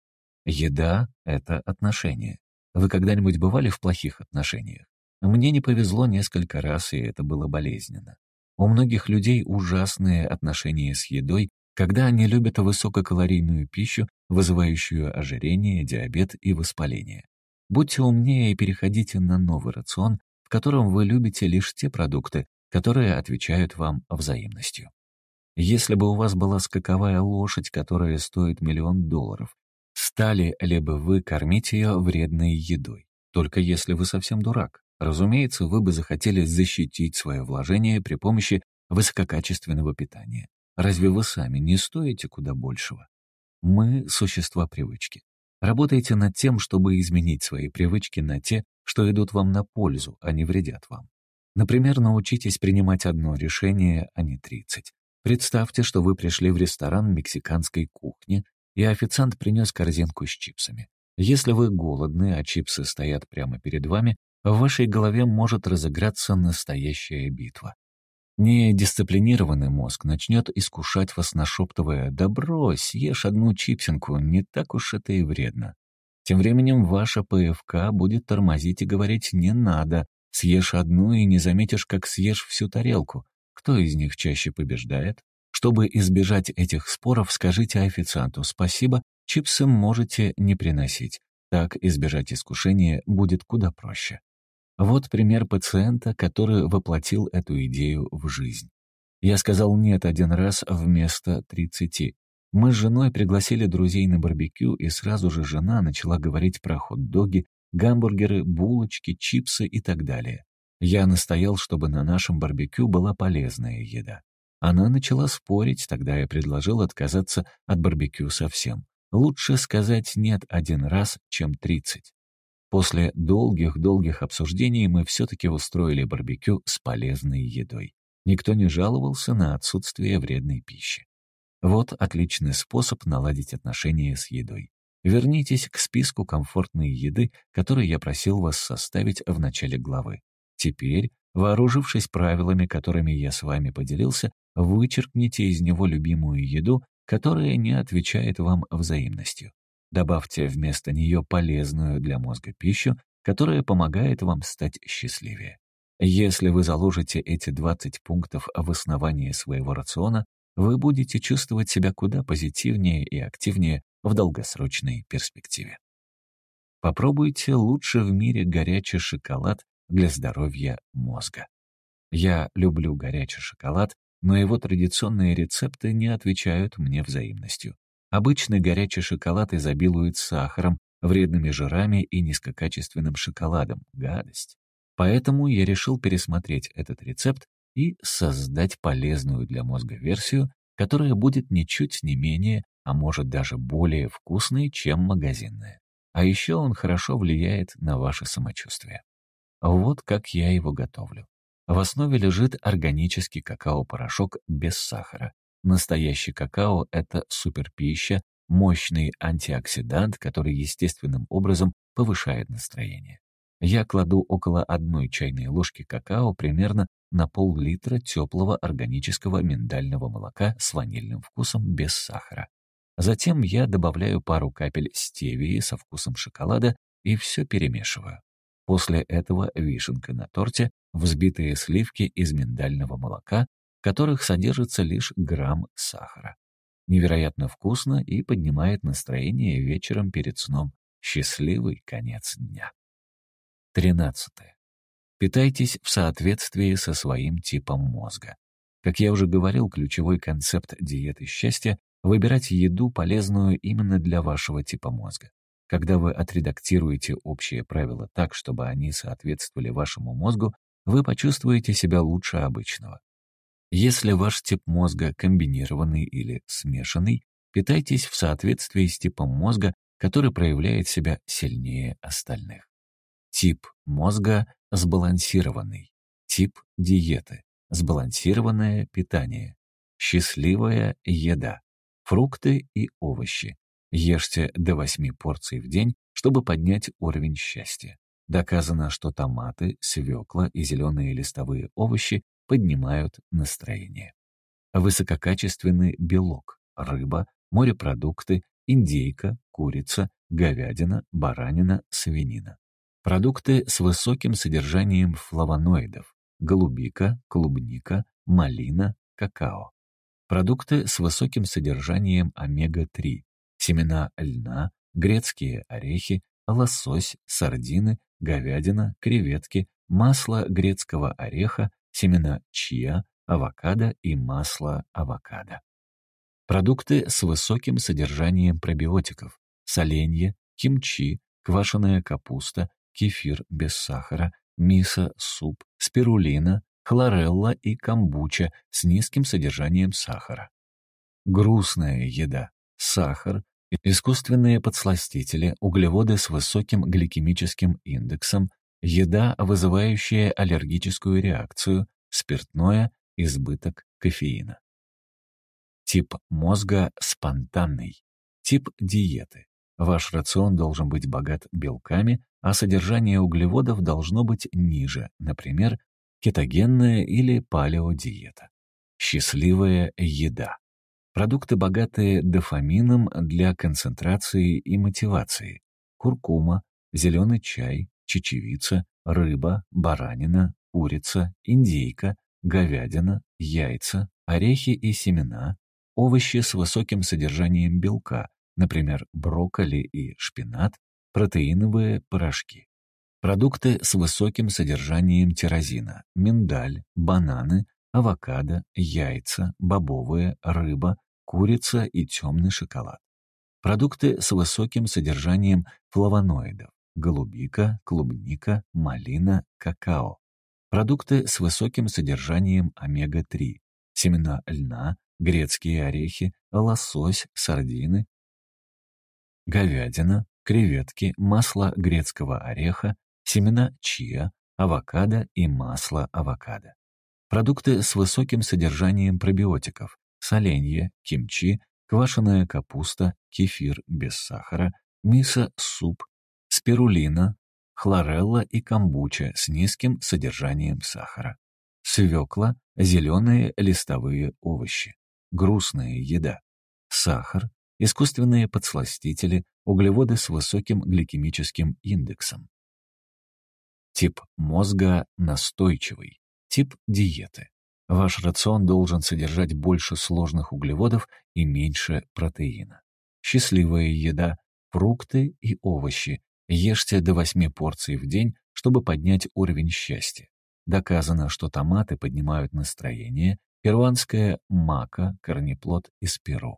Еда — это отношения. Вы когда-нибудь бывали в плохих отношениях? Мне не повезло несколько раз, и это было болезненно. У многих людей ужасные отношения с едой, когда они любят высококалорийную пищу, вызывающую ожирение, диабет и воспаление. Будьте умнее и переходите на новый рацион, в котором вы любите лишь те продукты, которые отвечают вам взаимностью. Если бы у вас была скаковая лошадь, которая стоит миллион долларов, стали ли бы вы кормить ее вредной едой? Только если вы совсем дурак. Разумеется, вы бы захотели защитить свое вложение при помощи высококачественного питания. Разве вы сами не стоите куда большего? Мы — существа привычки. Работайте над тем, чтобы изменить свои привычки на те, что идут вам на пользу, а не вредят вам. Например, научитесь принимать одно решение, а не тридцать. Представьте, что вы пришли в ресторан мексиканской кухни, и официант принес корзинку с чипсами. Если вы голодны, а чипсы стоят прямо перед вами, в вашей голове может разыграться настоящая битва. Недисциплинированный мозг начнет искушать вас, нашептывая: «Да брось, съешь одну чипсинку, не так уж это и вредно». Тем временем ваша ПФК будет тормозить и говорить: «Не надо, съешь одну и не заметишь, как съешь всю тарелку». Кто из них чаще побеждает? Чтобы избежать этих споров, скажите официанту: «Спасибо, чипсы можете не приносить». Так избежать искушения будет куда проще. Вот пример пациента, который воплотил эту идею в жизнь. Я сказал «нет» один раз вместо тридцати. Мы с женой пригласили друзей на барбекю, и сразу же жена начала говорить про хот-доги, гамбургеры, булочки, чипсы и так далее. Я настоял, чтобы на нашем барбекю была полезная еда. Она начала спорить, тогда я предложил отказаться от барбекю совсем. Лучше сказать «нет» один раз, чем тридцать. После долгих-долгих обсуждений мы все-таки устроили барбекю с полезной едой. Никто не жаловался на отсутствие вредной пищи. Вот отличный способ наладить отношения с едой. Вернитесь к списку комфортной еды, который я просил вас составить в начале главы. Теперь, вооружившись правилами, которыми я с вами поделился, вычеркните из него любимую еду, которая не отвечает вам взаимностью. Добавьте вместо нее полезную для мозга пищу которая помогает вам стать счастливее. Если вы заложите эти двадцать пунктов в основании своего рациона, вы будете чувствовать себя куда позитивнее и активнее в долгосрочной перспективе. Попробуйте лучше в мире горячий шоколад для здоровья мозга. Я люблю горячий шоколад, но его традиционные рецепты не отвечают мне взаимностью. Обычный горячий шоколад изобилует сахаром, вредными жирами и низкокачественным шоколадом. Гадость. Поэтому я решил пересмотреть этот рецепт и создать полезную для мозга версию, которая будет ничуть не менее, а может даже более вкусной, чем магазинная. А еще он хорошо влияет на ваше самочувствие. Вот как я его готовлю. В основе лежит органический какао-порошок без сахара. Настоящий какао — это суперпища, мощный антиоксидант, который естественным образом повышает настроение. Я кладу около одной чайной ложки какао примерно на пол-литра теплого органического миндального молока с ванильным вкусом без сахара. Затем я добавляю пару капель стевии со вкусом шоколада и все перемешиваю. После этого вишенка на торте — взбитые сливки из миндального молока, в которых содержится лишь грамм сахара. Невероятно вкусно и поднимает настроение вечером перед сном. Счастливый конец дня. Тринадцатое. Питайтесь в соответствии со своим типом мозга. Как я уже говорил, ключевой концепт диеты счастья — выбирать еду, полезную именно для вашего типа мозга. Когда вы отредактируете общие правила так, чтобы они соответствовали вашему мозгу, вы почувствуете себя лучше обычного. Если ваш тип мозга комбинированный или смешанный, питайтесь в соответствии с типом мозга, который проявляет себя сильнее остальных. Тип мозга сбалансированный. Тип диеты. Сбалансированное питание. Счастливая еда. Фрукты и овощи. Ешьте до восьми порций в день, чтобы поднять уровень счастья. Доказано, что томаты, свекла и зеленые листовые овощи поднимают настроение. Высококачественный белок. Рыба, морепродукты, индейка, курица, говядина, баранина, свинина. Продукты с высоким содержанием флавоноидов. Голубика, клубника, малина, какао. Продукты с высоким содержанием омега три. Семена льна, грецкие орехи, лосось, сардины, говядина, креветки, масло грецкого ореха, семена чиа, авокадо и масло авокадо. Продукты с высоким содержанием пробиотиков. Соленье, кимчи, квашеная капуста, кефир без сахара, мисо-суп, спирулина, хлорелла и камбуча с низким содержанием сахара. Грустная еда. Сахар, искусственные подсластители, углеводы с высоким гликемическим индексом, еда, вызывающая аллергическую реакцию, спиртное, избыток кофеина. Тип мозга спонтанный. Тип диеты. Ваш рацион должен быть богат белками, а содержание углеводов должно быть ниже, например, кетогенная или палеодиета. Счастливая еда. Продукты, богатые дофамином для концентрации и мотивации. Куркума, зеленый чай, чечевица, рыба, баранина, курица, индейка, говядина, яйца, орехи и семена, овощи с высоким содержанием белка, например, брокколи и шпинат, протеиновые порошки. Продукты с высоким содержанием тирозина, миндаль, бананы, авокадо, яйца, бобовые, рыба, курица и темный шоколад. Продукты с высоким содержанием флавоноидов, голубика, клубника, малина, какао. Продукты с высоким содержанием омега три, семена льна, грецкие орехи, лосось, сардины, говядина, креветки, масло грецкого ореха, семена чиа, авокадо и масло авокадо. Продукты с высоким содержанием пробиотиков, соленье, кимчи, квашеная капуста, кефир без сахара, мисо-суп, спирулина, хлорелла и камбуча с низким содержанием сахара. Свекла, зеленые листовые овощи. Грустная еда. Сахар, искусственные подсластители, углеводы с высоким гликемическим индексом. Тип мозга настойчивый. Тип диеты. Ваш рацион должен содержать больше сложных углеводов и меньше протеина. Счастливая еда, фрукты и овощи. Ешьте до восьми порций в день, чтобы поднять уровень счастья. Доказано, что томаты поднимают настроение, перуанская мака, корнеплод из Перу.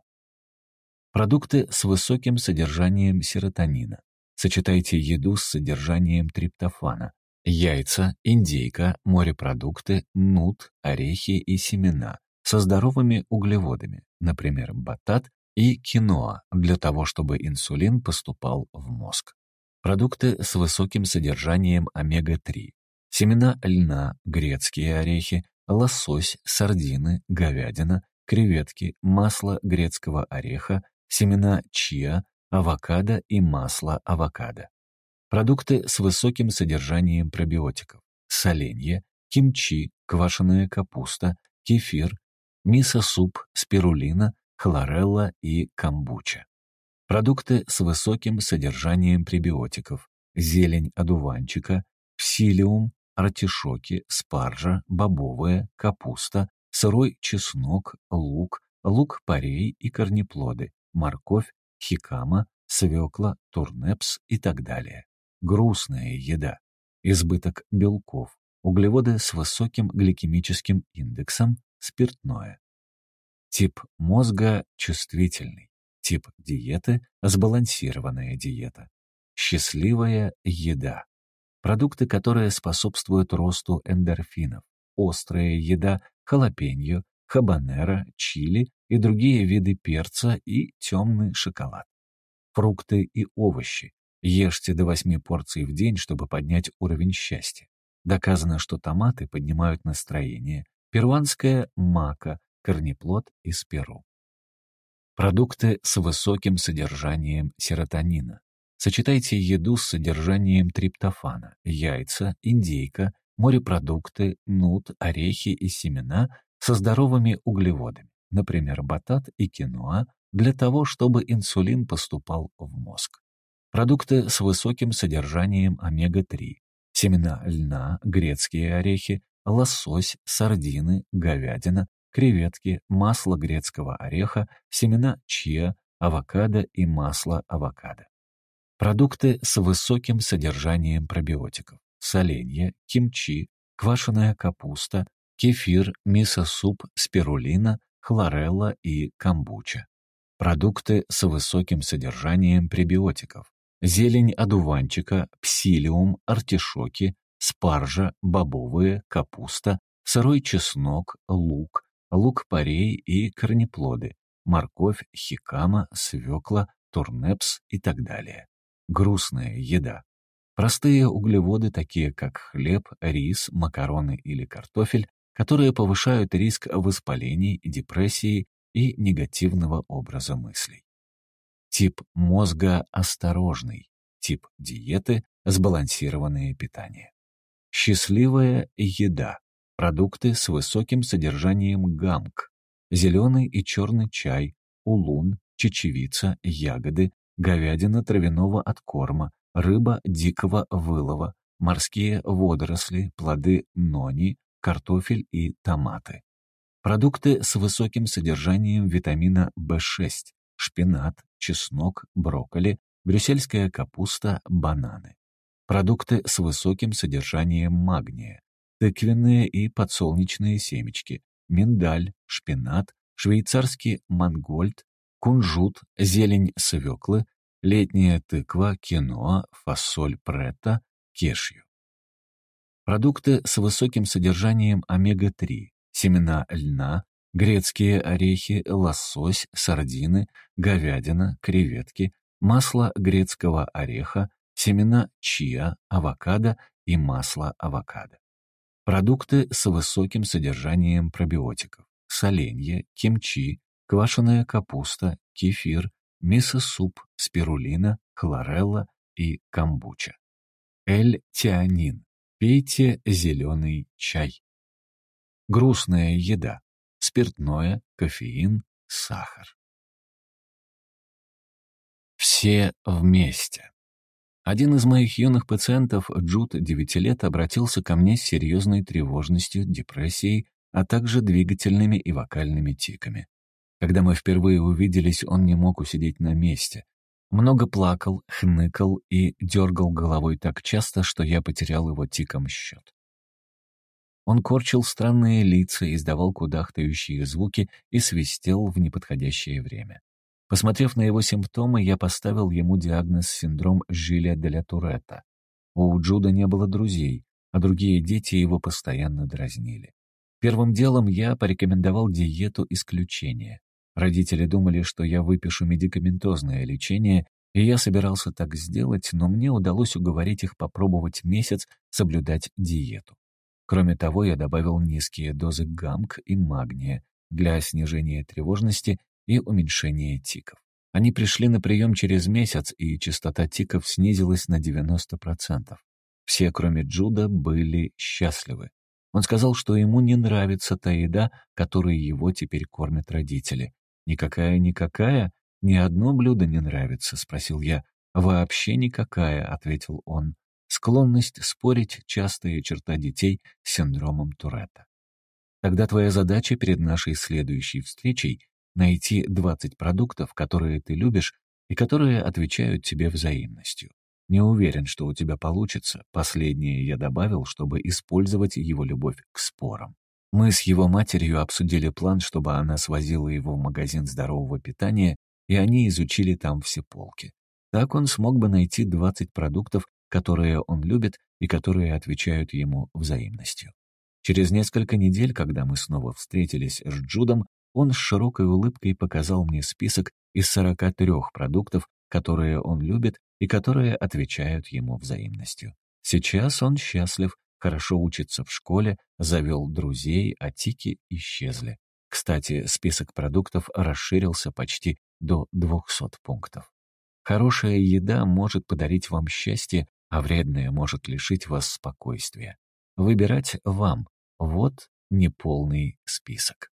Продукты с высоким содержанием серотонина. Сочетайте еду с содержанием триптофана. Яйца, индейка, морепродукты, нут, орехи и семена со здоровыми углеводами, например, батат и киноа, для того, чтобы инсулин поступал в мозг. Продукты с высоким содержанием омега три. Семена льна, грецкие орехи, лосось, сардины, говядина, креветки, масло грецкого ореха, семена чиа, авокадо и масло авокадо. Продукты с высоким содержанием пробиотиков. Соленье, кимчи, квашеная капуста, кефир, мисо-суп, спирулина, хлорелла и камбуча. Продукты с высоким содержанием пребиотиков. Зелень одуванчика, псилиум, артишоки, спаржа, бобовая, капуста, сырой чеснок, лук, лук-порей и корнеплоды, морковь, хикама, свекла, турнепс и так далее. Грустная еда. Избыток белков. Углеводы с высоким гликемическим индексом, спиртное. Тип мозга чувствительный. Тип диеты – сбалансированная диета. Счастливая еда. Продукты, которые способствуют росту эндорфинов. Острая еда, халапеньо, хабанеро, чили и другие виды перца и темный шоколад. Фрукты и овощи. Ешьте до восьми порций в день, чтобы поднять уровень счастья. Доказано, что томаты поднимают настроение. Перуанская мака, корнеплод из Перу. Продукты с высоким содержанием серотонина. Сочетайте еду с содержанием триптофана. Яйца, индейка, морепродукты, нут, орехи и семена со здоровыми углеводами, например, батат и киноа, для того, чтобы инсулин поступал в мозг. Продукты с высоким содержанием омега три. Семена льна, грецкие орехи, лосось, сардины, говядина, креветки, масло грецкого ореха, семена чиа, авокадо и масло авокадо. Продукты с высоким содержанием пробиотиков. Соленье, кимчи, квашеная капуста, кефир, мисо-суп, спирулина, хлорелла и камбуча. Продукты с высоким содержанием пребиотиков. Зелень одуванчика, псилиум, артишоки, спаржа, бобовые, капуста, сырой чеснок, лук, лук-порей и корнеплоды, морковь, хикама, свекла, турнепс и так далее. Грустная еда. Простые углеводы, такие как хлеб, рис, макароны или картофель, которые повышают риск воспалений, депрессии и негативного образа мыслей. Тип мозга осторожный. Тип диеты – сбалансированное питание. Счастливая еда. Продукты с высоким содержанием гамк. Зеленый и черный чай, улун, чечевица, ягоды, говядина травяного откорма, рыба дикого вылова, морские водоросли, плоды нони, картофель и томаты. Продукты с высоким содержанием витамина бэ шесть, шпинат, чеснок, брокколи, брюссельская капуста, бананы. Продукты с высоким содержанием магния, тыквенные и подсолнечные семечки, миндаль, шпинат, швейцарский мангольд, кунжут, зелень свеклы, летняя тыква, киноа, фасоль претта, кешью. Продукты с высоким содержанием омега три, семена льна, грецкие орехи, лосось, сардины, говядина, креветки, масло грецкого ореха, семена чиа, авокадо и масло авокадо. Продукты с высоким содержанием пробиотиков. Соленье, кимчи, квашеная капуста, кефир, мисо-суп, спирулина, хлорелла и камбуча. Л-тианин. Пейте зеленый чай. Грустная еда. Спиртное, кофеин, сахар. Все вместе. Один из моих юных пациентов, Джуд, девяти лет, обратился ко мне с серьезной тревожностью, депрессией, а также двигательными и вокальными тиками. Когда мы впервые увиделись, он не мог усидеть на месте. Много плакал, хныкал и дергал головой так часто, что я потерял его тиком счет. Он корчил странные лица, издавал кудахтающие звуки и свистел в неподходящее время. Посмотрев на его симптомы, я поставил ему диагноз синдром Жиля де ля Туретта. У Джуда не было друзей, а другие дети его постоянно дразнили. Первым делом я порекомендовал диету исключения. Родители думали, что я выпишу медикаментозное лечение, и я собирался так сделать, но мне удалось уговорить их попробовать месяц соблюдать диету. Кроме того, я добавил низкие дозы гамк и магния для снижения тревожности и уменьшения тиков. Они пришли на прием через месяц, и частота тиков снизилась на девяносто процентов. Все, кроме Джуда, были счастливы. Он сказал, что ему не нравится та еда, которой его теперь кормят родители. «Никакая-никакая? Ни одно блюдо не нравится?» — спросил я. «Вообще никакая», — ответил он. Склонность спорить — частая черта детей с синдромом Туретта. Тогда твоя задача перед нашей следующей встречей — найти двадцать продуктов, которые ты любишь и которые отвечают тебе взаимностью. Не уверен, что у тебя получится. Последнее я добавил, чтобы использовать его любовь к спорам. Мы с его матерью обсудили план, чтобы она свозила его в магазин здорового питания, и они изучили там все полки. Так он смог бы найти двадцать продуктов, которые он любит и которые отвечают ему взаимностью. Через несколько недель, когда мы снова встретились с Джудом, он с широкой улыбкой показал мне список из сорока трёх продуктов, которые он любит и которые отвечают ему взаимностью. Сейчас он счастлив, хорошо учится в школе, завел друзей, а тики исчезли. Кстати, список продуктов расширился почти до двухсот пунктов. Хорошая еда может подарить вам счастье, а вредная может лишить вас спокойствия. Выбирать вам. Вот неполный список.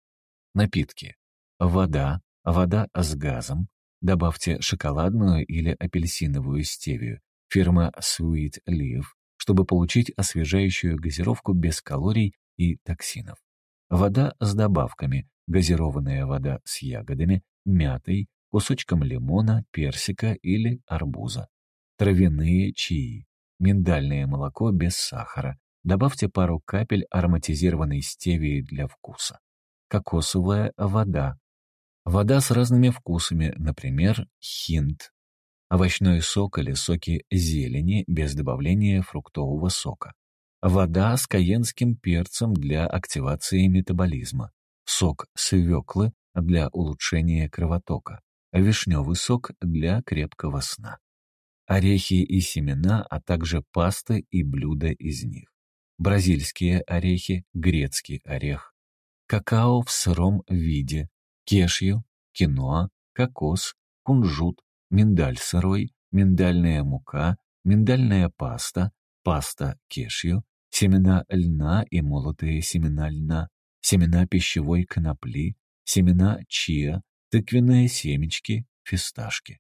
Напитки. Вода, вода с газом. Добавьте шоколадную или апельсиновую стевию. Фирма Sweet Leaf, чтобы получить освежающую газировку без калорий и токсинов. Вода с добавками. Газированная вода с ягодами, мятой, кусочком лимона, персика или арбуза. Травяные чаи. Миндальное молоко без сахара. Добавьте пару капель ароматизированной стевии для вкуса. Кокосовая вода. Вода с разными вкусами, например, хинт. Овощной сок или соки зелени без добавления фруктового сока. Вода с кайенским перцем для активации метаболизма. Сок свеклы для улучшения кровотока. Вишневый сок для крепкого сна. Орехи и семена, а также пасты и блюда из них. Бразильские орехи, грецкий орех. Какао в сыром виде. Кешью, киноа, кокос, кунжут, миндаль сырой, миндальная мука, миндальная паста, паста кешью, семена льна и молотые семена льна, семена пищевой конопли, семена чиа, тыквенные семечки, фисташки.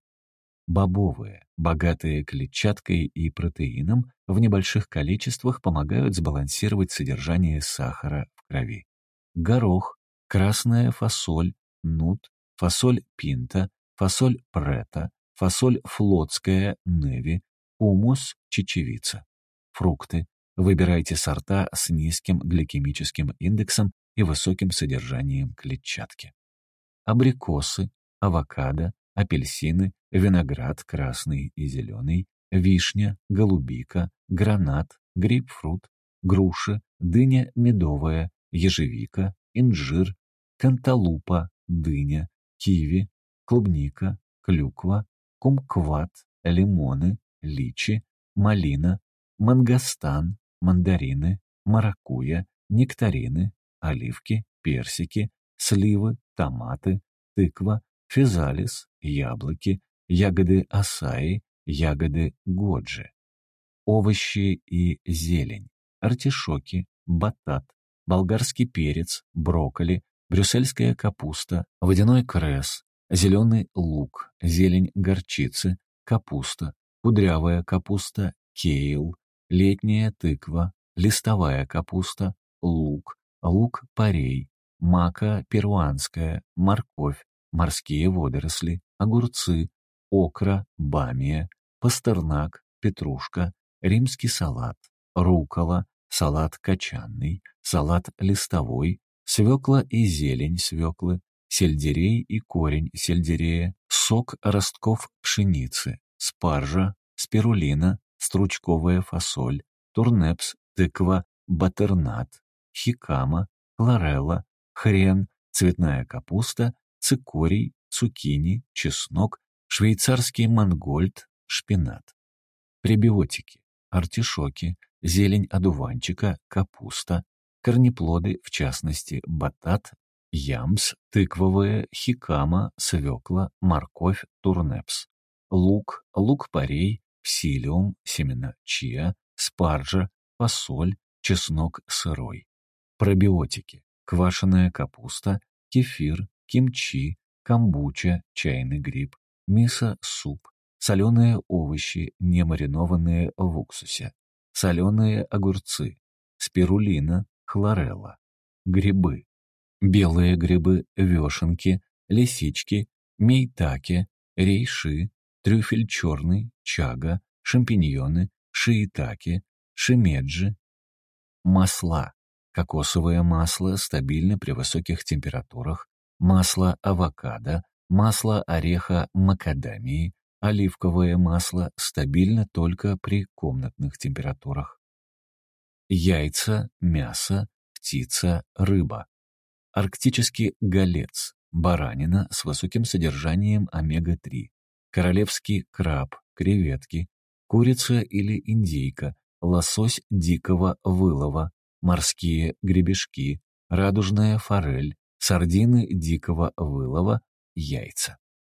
Бобовые, богатые клетчаткой и протеином, в небольших количествах помогают сбалансировать содержание сахара в крови. Горох, красная фасоль, нут, фасоль пинта, фасоль прета, фасоль флотская, неви, хумус, чечевица. Фрукты. Выбирайте сорта с низким гликемическим индексом и высоким содержанием клетчатки. Абрикосы, авокадо, апельсины, виноград красный и зеленый, вишня, голубика, гранат, грейпфрут, груши, дыня медовая, ежевика, инжир, канталупа, дыня, киви, клубника, клюква, кумкват, лимоны, личи, малина, мангостан, мандарины, маракуйя, нектарины, оливки, персики, сливы, томаты, тыква, физалис, яблоки, ягоды асаи, ягоды годжи. Овощи и зелень, артишоки, батат, болгарский перец, брокколи, брюссельская капуста, водяной кресс, зеленый лук, зелень горчицы, капуста, кудрявая капуста, кейл, летняя тыква, листовая капуста, лук, лук-порей, мака перуанская, морковь, морские водоросли, огурцы, окра, бамия, пастернак, петрушка, римский салат, руккола, салат кочанный, салат листовой, свекла и зелень свеклы, сельдерей и корень сельдерея, сок ростков пшеницы, спаржа, спирулина, стручковая фасоль, турнепс, тыква, баттернат, хикама, хлорелла, хрен, цветная капуста, цикорий, цукини, чеснок, швейцарский мангольд, шпинат. Пребиотики, артишоки, зелень одуванчика, капуста, корнеплоды, в частности, батат, ямс, тыквовые, хикама, свекла, морковь, турнепс, лук, лук-порей, псилиум, семена чиа, спаржа, фасоль, чеснок сырой. Пробиотики, квашеная капуста, кефир, кимчи, камбуча, чайный гриб, мисо-суп, соленые овощи, не маринованные в уксусе, соленые огурцы, спирулина, хлорелла, грибы, белые грибы, вешенки, лисички, мейтаке, рейши, трюфель черный, чага, шампиньоны, шиитаке, шимеджи, масла, кокосовое масло стабильно при высоких температурах, масло авокадо, масло ореха макадамии, оливковое масло стабильно только при комнатных температурах. Яйца, мясо, птица, рыба. Арктический голец, баранина с высоким содержанием омега три, королевский краб, креветки, курица или индейка, лосось дикого вылова, морские гребешки, радужная форель, сардины дикого вылова, яйца.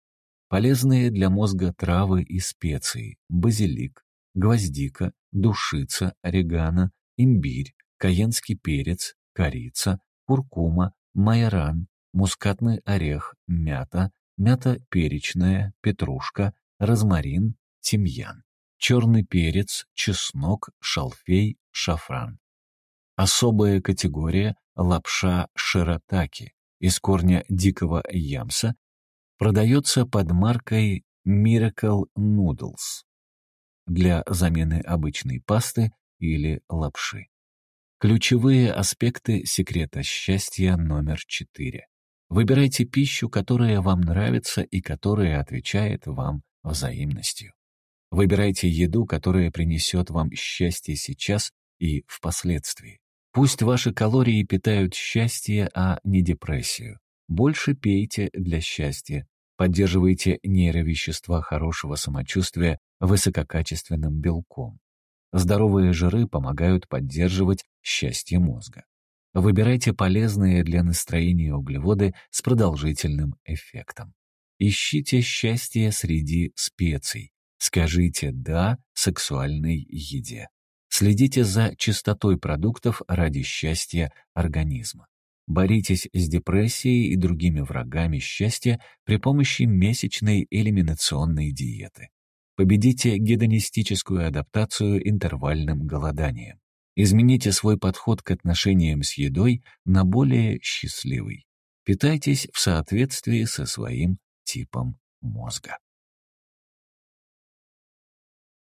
Полезные для мозга травы и специи, базилик, гвоздика, душица, орегано, имбирь, каенский перец, корица, куркума, майоран, мускатный орех, мята, мята перечная, петрушка, розмарин, тимьян, черный перец, чеснок, шалфей, шафран. Особая категория – лапша ширатаки из корня дикого ямса, продается под маркой Miracle Noodles для замены обычной пасты или лапши. Ключевые аспекты секрета счастья номер четыре. Выбирайте пищу, которая вам нравится и которая отвечает вам взаимностью. Выбирайте еду, которая принесет вам счастье сейчас и впоследствии. Пусть ваши калории питают счастье, а не депрессию. Больше пейте для счастья. Поддерживайте нейровещества хорошего самочувствия высококачественным белком. Здоровые жиры помогают поддерживать счастье мозга. Выбирайте полезные для настроения углеводы с продолжительным эффектом. Ищите счастье среди специй. Скажите «да» сексуальной еде. Следите за чистотой продуктов ради счастья организма. Боритесь с депрессией и другими врагами счастья при помощи месячной элиминационной диеты. Победите гедонистическую адаптацию интервальным голоданием. Измените свой подход к отношениям с едой на более счастливый. Питайтесь в соответствии со своим типом мозга.